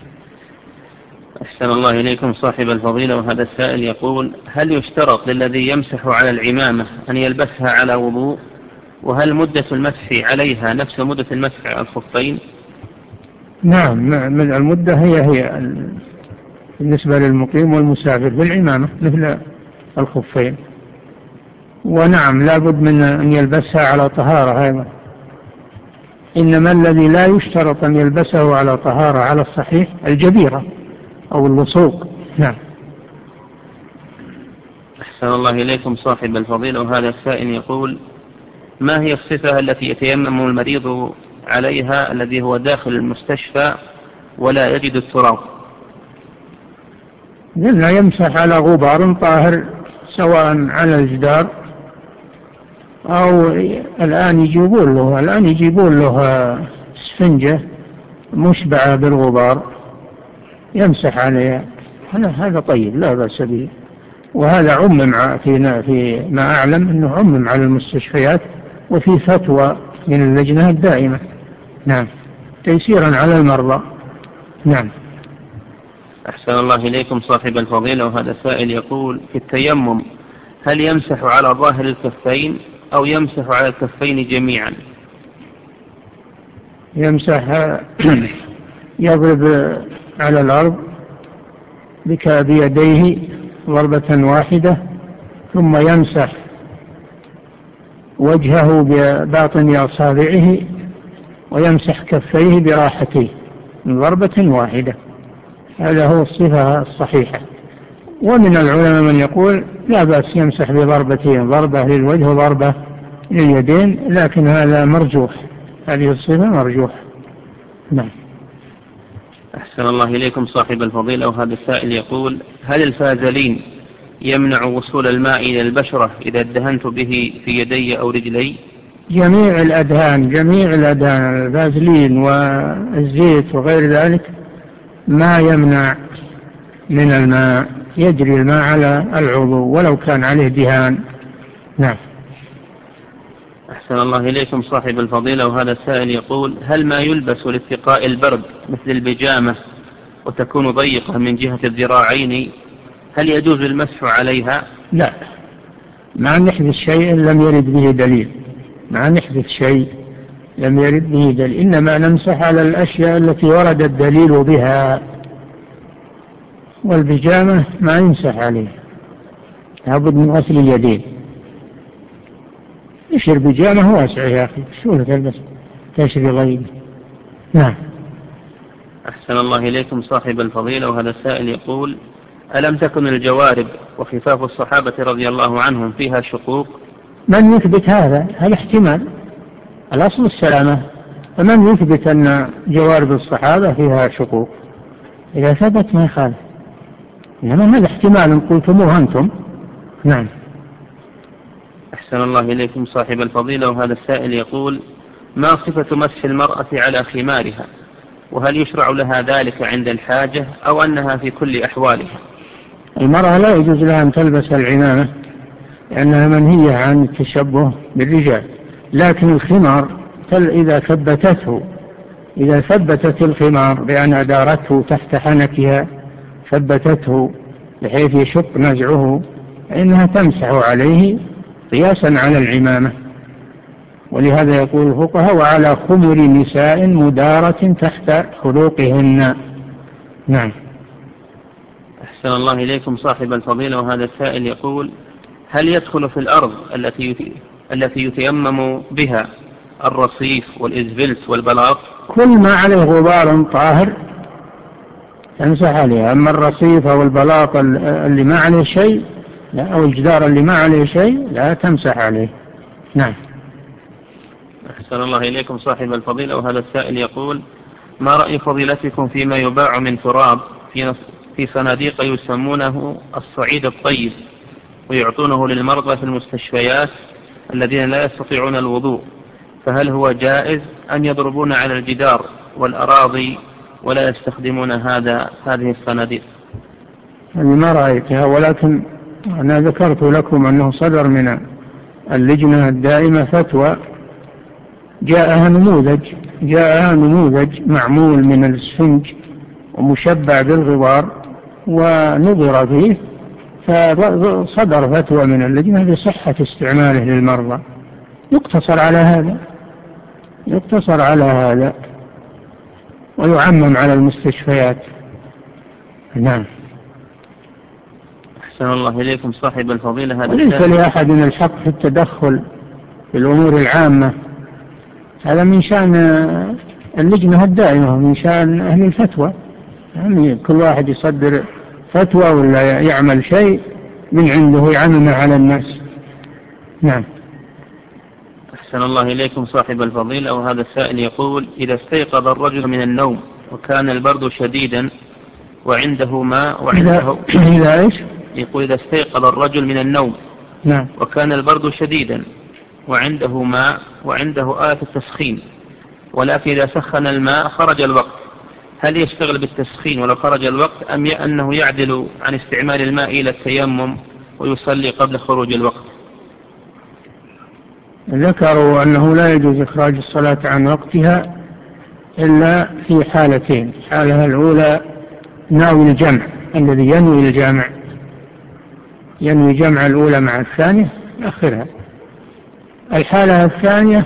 أحسن الله إليكم صاحب الفضيلة، وهذا السائل يقول: هل يشترط للذي يمسح على العمامة أن يلبسها على وضوء؟ وهل مدة المسح عليها نفس مدة المسح على الخفين؟ نعم، المدة هي هي بالنسبة للمقيم والمسافر في العمامة مثل الخفين. ونعم، لابد من أن يلبسها على طهارة أيضا. إنما الذي لا يشترط أن يلبسه على طهارة على الصحيح الجبيرة أو اللصوق. نعم. أحسن الله إليكم صاحب الفضيلة، وهذا السائل يقول: ما هي الصفة التي يتيمم المريض عليها الذي هو داخل المستشفى ولا يجد التراب؟ لا يمسح على غبار طاهر سواء على الجدار أو الآن يجيبون له الآن يجيبون له سفنجة مشبعة بالغبار يمسح عليها، هذا طيب لا بأس به. وهذا عمم في في ما أعلم أنه عمم على المستشفيات، وفي فتوى من اللجنة الدائمة. نعم، تيسيرا على المرضى. نعم. أحسن الله إليكم صاحب الفضيلة، وهذا السائل يقول: في التيمم هل يمسح على ظاهر الكفين أو يمسح على الكفين جميعا؟ يمسح يضرب على الأرض بيديه ضربة واحدة، ثم يمسح وجهه بباطن أصابعه ويمسح كفيه براحتيه من ضربة واحدة. هذا هو الصفة الصحيحة. ومن العلماء من يقول لا بأس يمسح بضربتين، ضربة للوجه وضربة لليدين، لكن هذا مرجوح، هذه الصفة مرجوح. نعم. أحسن الله إليكم صاحب الفضيلة، وهذا السائل يقول: هل الفازلين يمنع وصول الماء إلى البشرة إذا ادهنت به في يدي أو رجلي؟ جميع الأدهان جميع الأدهان الفازلين والزيت وغير ذلك ما يمنع من الماء، يجري الماء على العضو ولو كان عليه دهان. نعم. أحسن الله إليكم صاحب الفضيلة، وهذا السائل يقول: هل ما يلبس لاتقاء البرد مثل البيجامة وتكون ضيقة من جهة الذراعين هل يجوز المسح عليها؟ لا، ما نحدث شيء لم يرد به دليل ما نحدث شيء لم يرد به دليل إنما نمسح على الأشياء التي ورد الدليل بها، والبيجامة ما يمسح عليها، لابد من غسل اليدين. يشير بيجامة واسع يا أخي، شو تلبس تشري ضيق. نعم. أحسن الله إليكم صاحب الفضيلة، وهذا السائل يقول: ألم تكن الجوارب وخفاف الصحابة رضي الله عنهم فيها شقوق؟ من يثبت هذا؟ هذا احتمال، الأصل السلامة، فمن يثبت أن جوارب الصحابة فيها شقوق؟ إذا ثبت ما يخالف، إنما هذا احتمال قلتموه أنتم. نعم. أحسن الله إليكم صاحب الفضيلة، وهذا السائل يقول: ما صفة مسح المرأة على خمارها؟ وهل يشرع لها ذلك عند الحاجة أو أنها في كل أحوالها؟ المرأة لا يجوز لها أن تلبس العمامة لأنها منهية عن التشبه بالرجال، لكن الخمار إذا ثبتته إذا ثبتت الخمار بأن أدارته تحت حنكها، ثبتته بحيث يشق نزعه، فإنها تمسح عليه قياسا على العمامة. ولهذا يقول الفقهاء: وعلى خمر نساء مدارة تحت خلوقهن. نعم. أحسن الله إليكم صاحب الفضيلة، وهذا السائل يقول: هل يدخل في الأرض التي التي يتيمم بها الرصيف والإزفلت والبلاط؟ كل ما عليه غبار طاهر تمسح عليه، أما الرصيف أو البلاط اللي ما عليه شيء لا، أو الجدار اللي ما عليه شيء لا تمسح عليه. نعم. أحسن الله إليكم صاحب الفضيلة، وهذا السائل يقول: ما رأي فضيلتكم فيما يباع من تراب في في صناديق يسمونه الصعيد الطيب ويعطونه للمرضى في المستشفيات الذين لا يستطيعون الوضوء، فهل هو جائز أن يضربون على الجدار والأراضي ولا يستخدمون هذا هذه الصناديق؟ أنا ما رأيتها، ولكن أنا ذكرت لكم أنه صدر من اللجنة الدائمة فتوى جاءها نموذج جاءها نموذج معمول من الاسفنج ومشبع بالغبار ونظر فيه، فصدر فتوى من اللجنة بصحة استعماله للمرضى. يقتصر على هذا يقتصر على هذا ويعمم على المستشفيات. نعم. أحسن الله إليكم صاحب الفضيلة، هذا وليس لأحد من الحق في التدخل في الأمور العامة، هذا من شأن اللجنة الدائمة ومن شأن أهل الفتوى، يعني كل واحد يصدر فتوى ولا يعمل شيء من عنده يعممه على الناس. نعم. أحسن الله إليكم صاحب الفضيلة، وهذا السائل يقول: إذا استيقظ الرجل من النوم وكان البرد شديدا وعنده ماء وعنده إذا إيش؟ يقول: إذا استيقظ الرجل من النوم نعم. وكان البرد شديدا وعنده ماء وعنده آلة التسخين، ولكن إذا سخن الماء خرج الوقت، هل يشتغل بالتسخين ولو خرج الوقت أم أنه يعدل عن استعمال الماء إلى التيمم ويصلي قبل خروج الوقت؟ ذكروا أنه لا يجوز إخراج الصلاة عن وقتها إلا في حالتين: الحالة الأولى ناوي الجمع، الذي ينوي الجمع ينوي جمع الأولى مع الثانية يأخرها. الحالة الثانية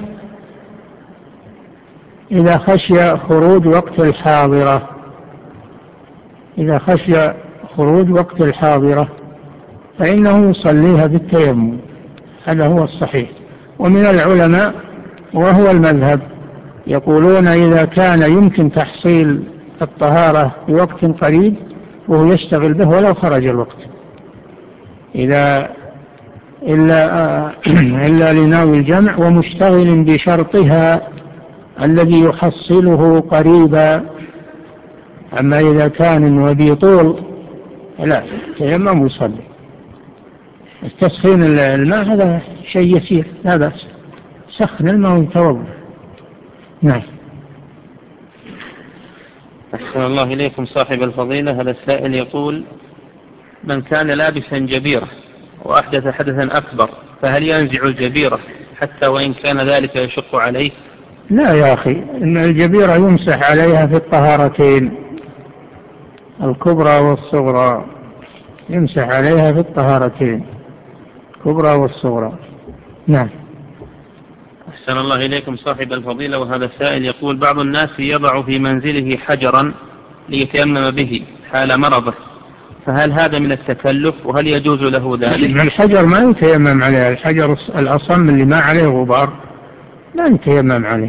إذا خشي خروج وقت الحاضرة إذا خشي خروج وقت الحاضرة فإنه يصليها بالتيمم، هذا هو الصحيح. ومن العلماء وهو المذهب يقولون إذا كان يمكن تحصيل الطهارة في وقت قريب وهو يشتغل به ولو خرج الوقت، إذا إلا, إلا لناوي الجمع ومشتغل بشرطها الذي يحصله قريبا. أما إذا كان وبيطول لا تيمم ويصلي. التسخين الماء هذا شيء يسير لا بأس، سخن الماء ويتوضأ. نعم. أحسن الله إليكم صاحب الفضيلة، هذا السائل يقول: من كان لابسا جبيرة وأحدث حدثا أكبر فهل ينزع الجبيرة حتى وإن كان ذلك يشق عليه؟ لا يا أخي، إن الجبيرة يمسح عليها في الطهارتين الكبرى والصغرى، يمسح عليها في الطهارتين الكبرى والصغرى. نعم. أحسن الله إليكم صاحب الفضيلة، وهذا السائل يقول: بعض الناس يضع في منزله حجرا ليتيمم به حال مرضه، فهل هذا من التكلف وهل يجوز له ذلك؟ الحجر ما يتيمم عليه، الحجر الأصم اللي ما عليه غبار لا يتيمم عليه،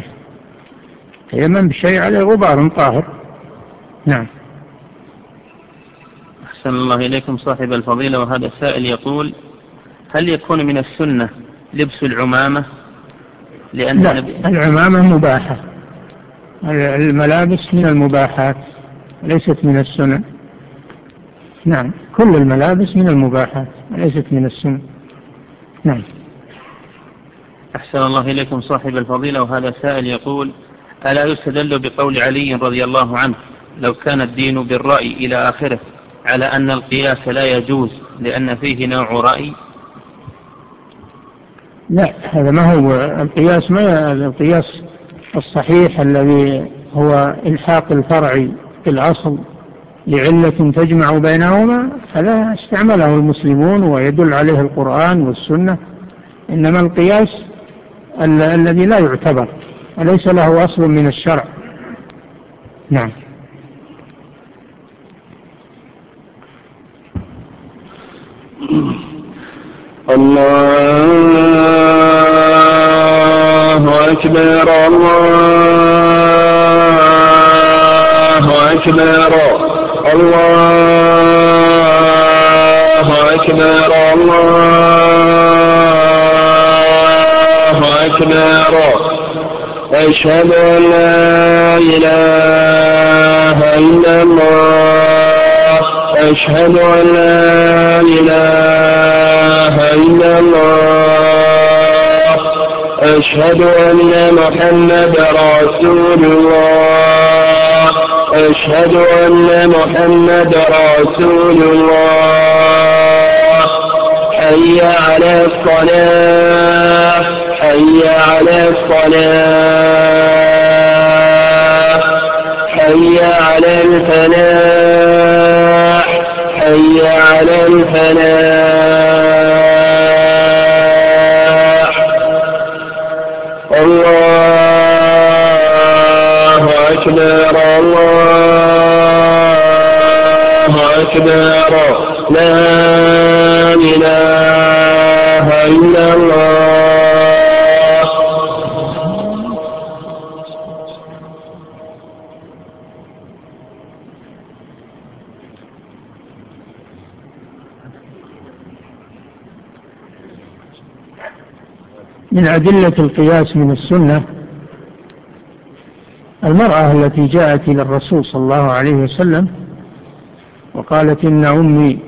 يتيمم بشيء عليه غبار طاهر. نعم. أحسن أحسن الله إليكم صاحب الفضيلة، وهذا السائل يقول: هل يكون من السنة لبس العمامة؟ لأن لا، العمامة مباحة، الملابس من المباحات ليست من السنة. نعم، كل الملابس من المباحات ليست من السنة. نعم. أحسن الله إليكم صاحب الفضيلة، وهذا سائل يقول: ألا يستدل بقول علي رضي الله عنه لو كان الدين بالرأي إلى آخره على أن القياس لا يجوز لأن فيه نوع رأي؟ لا، هذا ما هو القياس. ما القياس الصحيح الذي هو إلحاق الفرع بالأصل لعلة تجمع بينهما، فلا استعمله المسلمون ويدل عليه القرآن والسنة. إنما القياس ال- الذي لا يعتبر وليس له أصل من الشرع. نعم. الله أكبر الله أكبر الله أكبر الله أكبر. أشهد أن لا إله إلا الله أشهد أن لا إله إلا الله أشهد أن محمدا رسول الله أشهد أن محمدا رسول الله. حي على الصلاة حي على الصلاة حي على الفلاح حي على الفلاح. الله أكبر الله أكبر. لا إله إلا الله. من أدلة القياس من السنة المرأة التي جاءت إلى الرسول صلى الله عليه وسلم وقالت إن أمي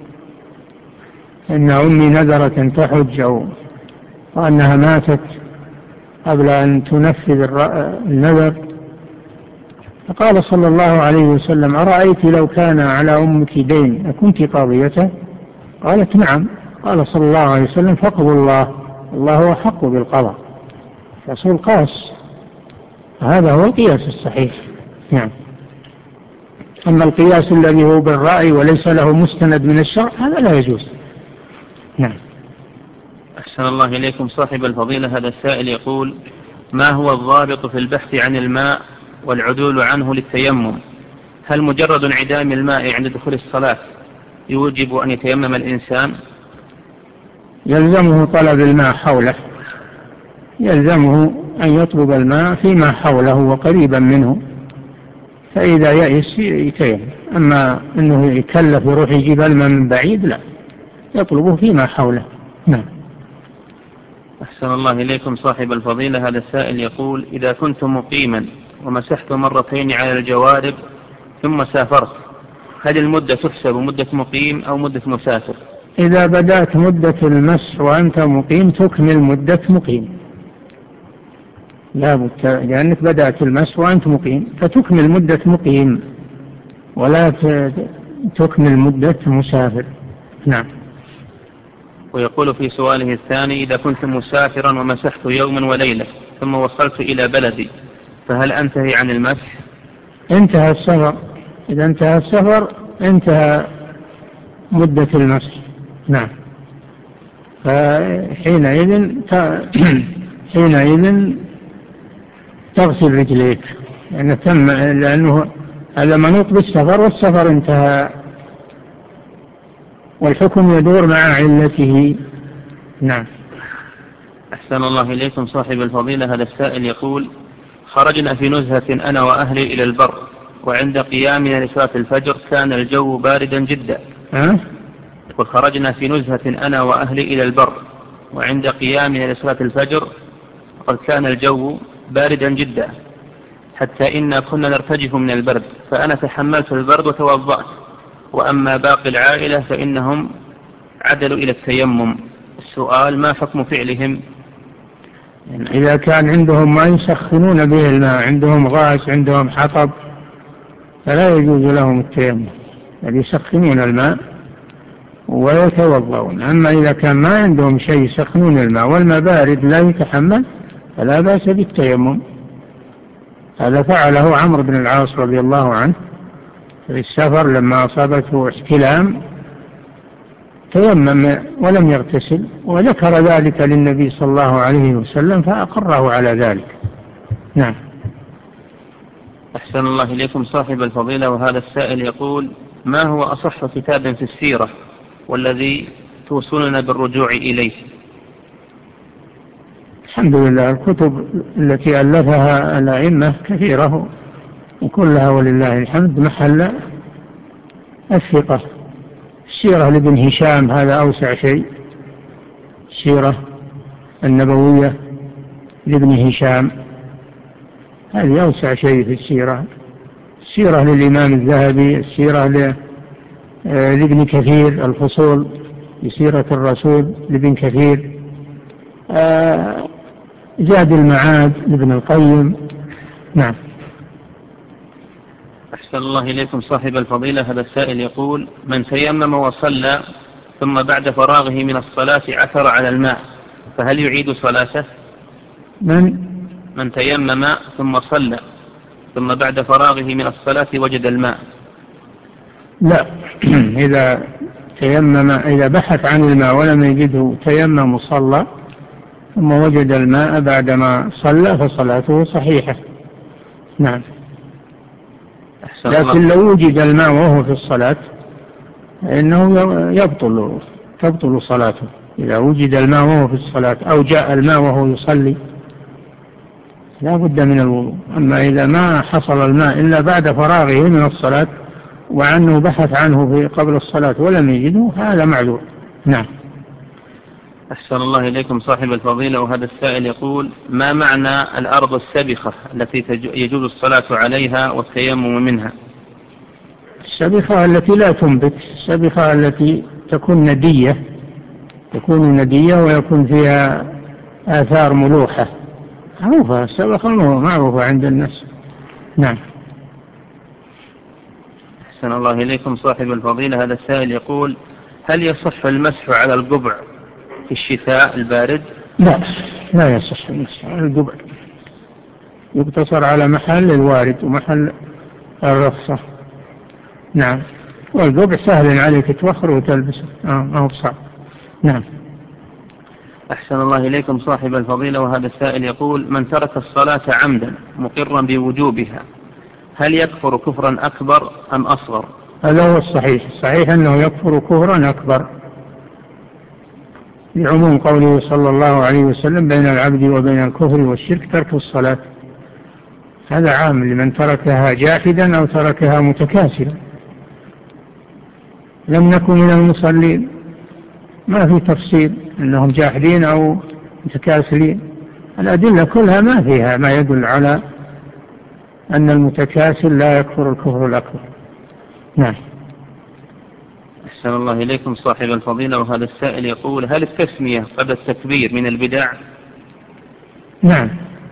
إن أمي نذرت أن تحج وأنها ماتت قبل أن تنفذ النذر، فقال صلى الله عليه وسلم: أرأيت لو كان على أمك دين أكنت قاضيته؟ قالت: نعم. قال صلى الله عليه وسلم: فاقضوا الله الله هو حق بالقضاء. الرسول قاس، هذا هو القياس الصحيح. نعم. أما القياس الذي هو بالرأي وليس له مستند من الشرع هذا لا يجوز. نعم. أحسن الله إليكم صاحب الفضيلة، هذا السائل يقول: ما هو الضابط في البحث عن الماء والعدول عنه للتيمم؟ هل مجرد انعدام الماء عند دخول الصلاة يوجب أن يتيمم الإنسان؟ يلزمه طلب الماء حوله، يلزمه أن يطلب الماء فيما حوله وقريبا منه، فإذا يئس يتيمم. أما أنه يكلف يروح يجيب الماء من بعيد لا، يطلبه فيما حوله. نعم. أحسن الله إليكم صاحب الفضيلة، هذا السائل يقول: إذا كنت مقيما ومسحت مرتين على الجوارب ثم سافرت، هل المدة تحسب مدة مقيم أو مدة مسافر؟ إذا بدأت مدة المسح وأنت مقيم تكمل مدة مقيم، لا بد، لأنك بدأت المسح وأنت مقيم فتكمل مدة مقيم ولا تكمل مدة مسافر. نعم. ويقول في سؤاله الثاني: إذا كنت مسافرا ومسحت يوما وليلة ثم وصلت إلى بلدي فهل أنتهي عن المسح؟ انتهى السفر، إذا انتهى السفر انتهى مدة المسح. نعم. فحينئذ حينئذ تغسل رجليك، لأنه تم، لأنه هذا منوط بالسفر والسفر انتهى والحكم يدور مع علته. نعم. أحسن الله إليكم صاحب الفضيلة، هذا السائل يقول: خرجنا في نزهة أنا وأهلي إلى البر، وعند قيامنا لصلاة الفجر كان الجو باردا جدا ها؟ يقول خرجنا في نزهة أنا وأهلي إلى البر، وعند قيامنا لصلاة الفجر قد كان الجو باردا جدا حتى إنا كنا نرتجف من البرد، فأنا تحملت البرد وتوضأت، وأما باقي العائلة فإنهم عدلوا إلى التيمم. السؤال: ما حكم فعلهم؟ يعني إذا كان عندهم ما يسخنون به الماء، عندهم غاز، عندهم حطب، فلا يجوز لهم التيمم، يعني يسخنون الماء ويتوضؤون. أما إذا كان ما عندهم شيء يسخنون الماء والماء بارد لا يتحمل فلا بأس بالتيمم. هذا فعله عمرو بن العاص رضي الله عنه في السفر لما أصابته احتلام، تيمم ولم يغتسل، وذكر ذلك للنبي صلى الله عليه وسلم فأقره على ذلك. نعم. أحسن الله إليكم صاحب الفضيلة، وهذا السائل يقول: ما هو أصح كتاب في السيرة والذي توصلنا بالرجوع إليه؟ الحمد لله الكتب التي ألفها الأئمة كثيرة وكلها ولله الحمد محل الثقة. السيرة لابن هشام هذا أوسع شيء، السيرة النبوية لابن هشام هذه أوسع شيء في السيرة. السيرة للإمام الذهبي، السيرة لابن كثير، الفصول لسيرة الرسول لابن كثير، زاد المعاد لابن القيم. نعم. أحسن الله إليكم صاحب الفضيلة، هذا السائل يقول: من تيمم وصلى ثم بعد فراغه من الصلاة عثر على الماء فهل يعيد صلاته؟ من من تيمم ثم صلى ثم بعد فراغه من الصلاة وجد الماء. لا إذا تيمم، إذا بحث عن الماء ولم يجده تيمم وصلى ثم وجد الماء بعدما صلى فصلاته صحيحة. نعم. لكن لو وجد الماء وهو في الصلاة إنه يبطل تبطل صلاته. إذا وجد الماء وهو في الصلاة أو جاء الماء وهو يصلي لا بد من الوضوء. أما إذا ما حصل الماء إلا بعد فراغه من الصلاة وعنه بحث عنه في قبل الصلاة ولم يجده هذا معذور. نعم. أحسن الله إليكم صاحب الفضيلة، وهذا السائل يقول: ما معنى الأرض السبخة التي يجوز الصلاة عليها والتيمم منها؟ السبخة التي لا تنبت، السبخة التي تكون ندية، تكون ندية ويكون فيها آثار ملوحة، معروفة السبخة معروفة عند الناس. نعم. أحسن الله إليكم صاحب الفضيلة، هذا السائل يقول: هل يصح المسح على القبع في الشتاء البارد؟ لا لا يصح المسح على القبع، يقتصر على محل الوارد ومحل الرخصة. نعم. والقبع سهل عليك توخر وتلبسه ما هو صعب. نعم. أحسن الله إليكم صاحب الفضيلة، وهذا السائل يقول: من ترك الصلاة عمدا مقرا بوجوبها هل يكفر كفرا أكبر أم أصغر؟ هذا هو الصحيح، الصحيح أنه يكفر كفرا أكبر لعموم قوله صلى الله عليه وسلم: بين العبد وبين الكفر والشرك ترك الصلاة. هذا عام لمن تركها جاحدا أو تركها متكاسلا. لم نكن من المصلين، ما في تفصيل أنهم جاحدين أو متكاسلين، الأدلة كلها ما فيها ما يدل على أن المتكاسل لا يكفر الكفر الأكبر. نعم. أحسن الله إليكم صاحب الفضيلة، وهذا السائل يقول: هل التسمية قبل التكبير من البدع؟ نعم،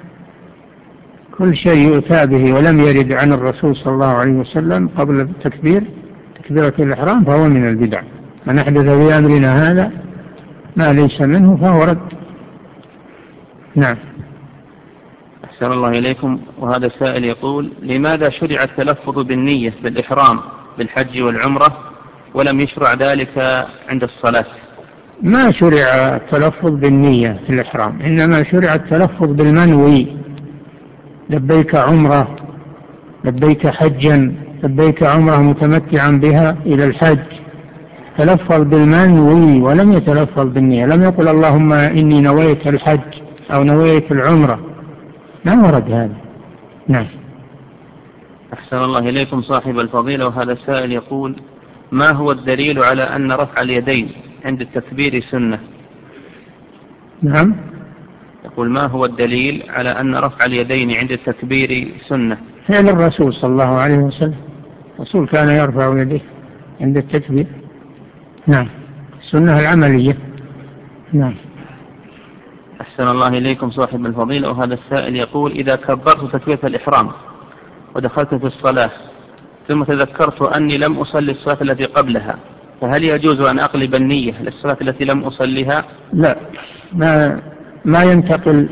كل شيء يؤتى به ولم يرد عن الرسول صلى الله عليه وسلم قبل التكبير تكبيرة الإحرام فهو من البدع. من أحدث في أمرنا هذا ما ليس منه فهو رد. نعم. أحسن الله إليكم، وهذا السائل يقول: لماذا شرع التلفظ بالنية بالإحرام بالحج والعمرة ولم يشرع ذلك عند الصلاة؟ ما شرع التلفظ بالنية في الإحرام، إنما شرع التلفظ بالمنوي: لبيك عمرة، لبيك حجا، لبيك عمرة متمتعا بها إلى الحج. تلفظ بالمنوي ولم يتلفظ بالنية. لم يقل اللهم إني نويت الحج أو نويت العمرة، ما ورد هذا. نعم. أحسن الله إليكم صاحب الفضيلة، وهذا السائل يقول: ما هو الدليل على أن رفع اليدين عند التكبير سنة؟ نعم. يقول ما هو الدليل على أن رفع اليدين عند التكبير سنة؟ فعل الرسول صلى الله عليه وسلم، الرسول كان يرفع يديه عند التكبير. نعم، السنة العملية. نعم. أحسن الله إليكم صاحب الفضيلة. وهذا السائل يقول إذا كبرت تكبيرة الإحرام ودخلت في الصلاة ثم تذكرت أني لم أصلي الصلاة التي قبلها، فهل يجوز أن أقلب النية للصلاة التي لم أصليها؟ لا، ما, ما ينتقل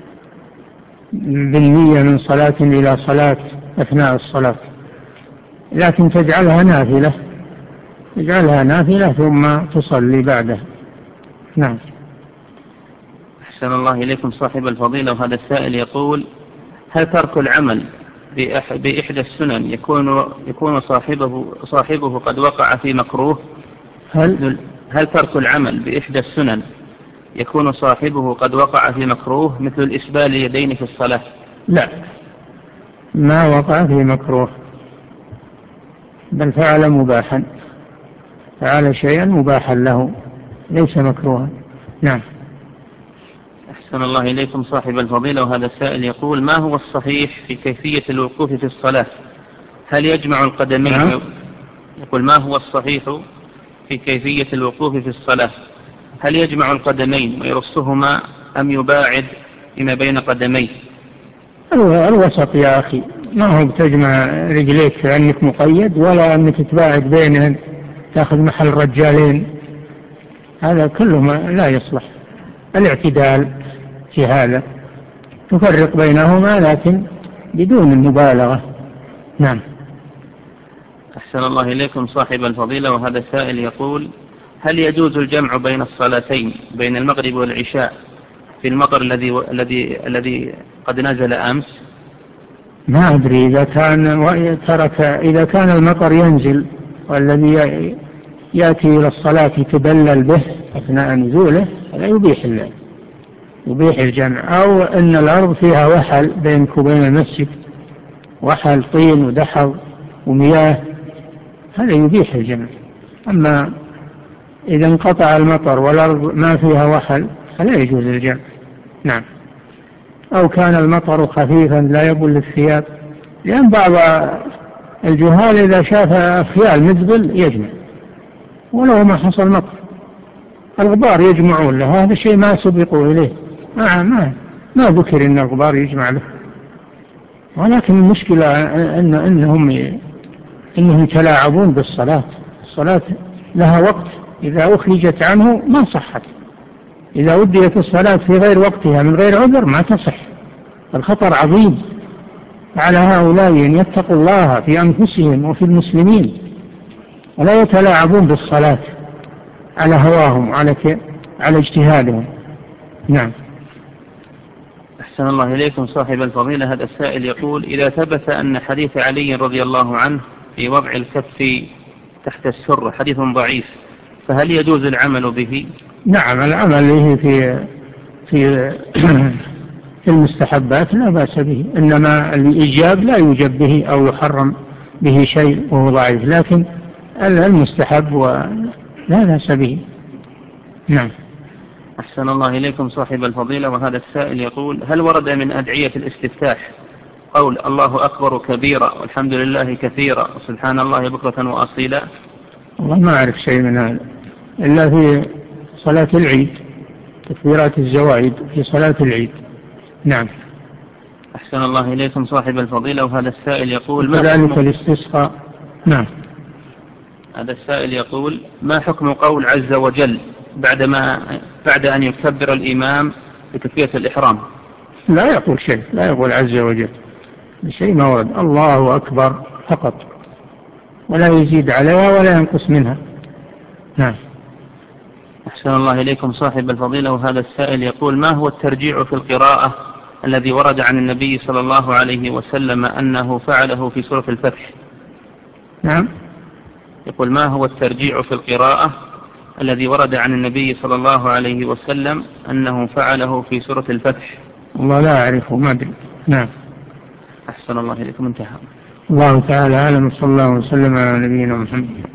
بالنية من صلاة إلى صلاة أثناء الصلاة، لكن تجعلها نافلة تجعلها نافلة ثم تصلي بعده. نعم. أحسن الله إليكم صاحب الفضيلة. وهذا السائل يقول هل ترك العمل بإحدى السنن يكون يكون صاحبه صاحبه قد وقع في مكروه؟ هل هل ترك العمل بإحدى السنن يكون صاحبه قد وقع في مكروه مثل الإسبال اليدين في الصلاة؟ لا، ما وقع في مكروه، بل فعل مباحا، فعل شيئا مباحا له ليس مكروها. نعم. أحسن الله إليكم صاحب الفضيلة. وهذا السائل يقول ما هو الصحيح في كيفية الوقوف في الصلاة؟ هل يجمع القدمين؟ نعم. يقول ما هو الصحيح في كيفية الوقوف في الصلاة؟ هل يجمع القدمين ويرصهما أم يباعد فيما بين قدميه؟ الوسط يا أخي، ما هو بتجمع رجليك كأنك مقيد، ولا أنك تباعد بينهن تأخذ محل رجالين، هذا كله ما لا يصلح. الاعتدال في هذا، تفرق بينهما لكن بدون المبالغة. نعم. أحسن الله إليكم صاحب الفضيلة. وهذا السائل يقول هل يجوز الجمع بين الصلاتين بين المغرب والعشاء في المطر الذي الذي الذي قد نزل أمس؟ ما أدري إذا كان ترك إذا كان المطر ينزل والذي يأتي إلى الصلاة يتبلل به أثناء نزوله هذا يبيح الله يبيح الجمع، أو أن الأرض فيها وحل بينك وبين المسجد، وحل طين ودحر ومياه، هذا يبيح الجمع. أما إذا انقطع المطر والأرض ما فيها وحل فلا يجوز الجمع. نعم. أو كان المطر خفيفا لا يبل الثياب، لأن بعض الجهال إذا شاف خيال مذبل يجمع ولو ما حصل مطر، الغبار يجمعون له، هذا شيء ما سبقوا إليه، ما, ما, ما ذكر إن الغبار يجمع له. ولكن المشكلة إن إنهم إنهم يتلاعبون بالصلاة. الصلاة لها وقت، إذا أخرجت عنه ما صحت، إذا وديت الصلاة في غير وقتها من غير عذر ما تصح. الخطر عظيم على هؤلاء أن يتقوا الله في أنفسهم وفي المسلمين، ولا يتلاعبون بالصلاة على هواهم وعلى على اجتهادهم. نعم. أحسن الله إليكم صاحب الفضيلة. هذا السائل يقول إذا ثبت أن حديث علي رضي الله عنه في وضع الكف تحت السر حديث ضعيف، فهل يجوز العمل به؟ نعم، العمل به في في في المستحبات لا بأس به، إنما الإيجاب لا يوجب به أو يحرم به شيء وهو ضعيف، لكن المستحب ولا بأس به. نعم. أحسن الله إليكم صاحب الفضيلة. وهذا السائل يقول هل ورد من أدعية الاستفتاح قول الله أكبر كبيرا والحمد لله كثيرا وسبحان الله بكرة وأصيلا؟ والله ما أعرف شيء من هذا إلا في صلاة العيد، تكبيرات الزوائد في صلاة العيد. نعم. أحسن الله إليكم صاحب الفضيلة. وهذا السائل يقول ما حكم الاستسقاء؟ نعم. هذا السائل يقول ما حكم قول عز وجل بعد ما بعد أن يكبر الإمام بتكبيرة الإحرام؟ لا يقول شيء، لا يقول عز وجل شيء، ما ورد الله أكبر فقط، ولا يزيد عليها ولا ينقص منها. نعم. أحسن الله إليكم صاحب الفضيلة. وهذا السائل يقول ما هو الترجيع في القراءة الذي ورد عن النبي صلى الله عليه وسلم أنه فعله في سورة الفتح؟ نعم. يقول ما هو الترجيع في القراءة الذي ورد عن النبي صلى الله عليه وسلم أنه فعله في سورة الفتح؟ والله لا أعرفه، ما أدري. نعم. أحسن الله إليكم. انتهى. الله تعالى أعلم، صلى الله وسلم على نبينا محمد.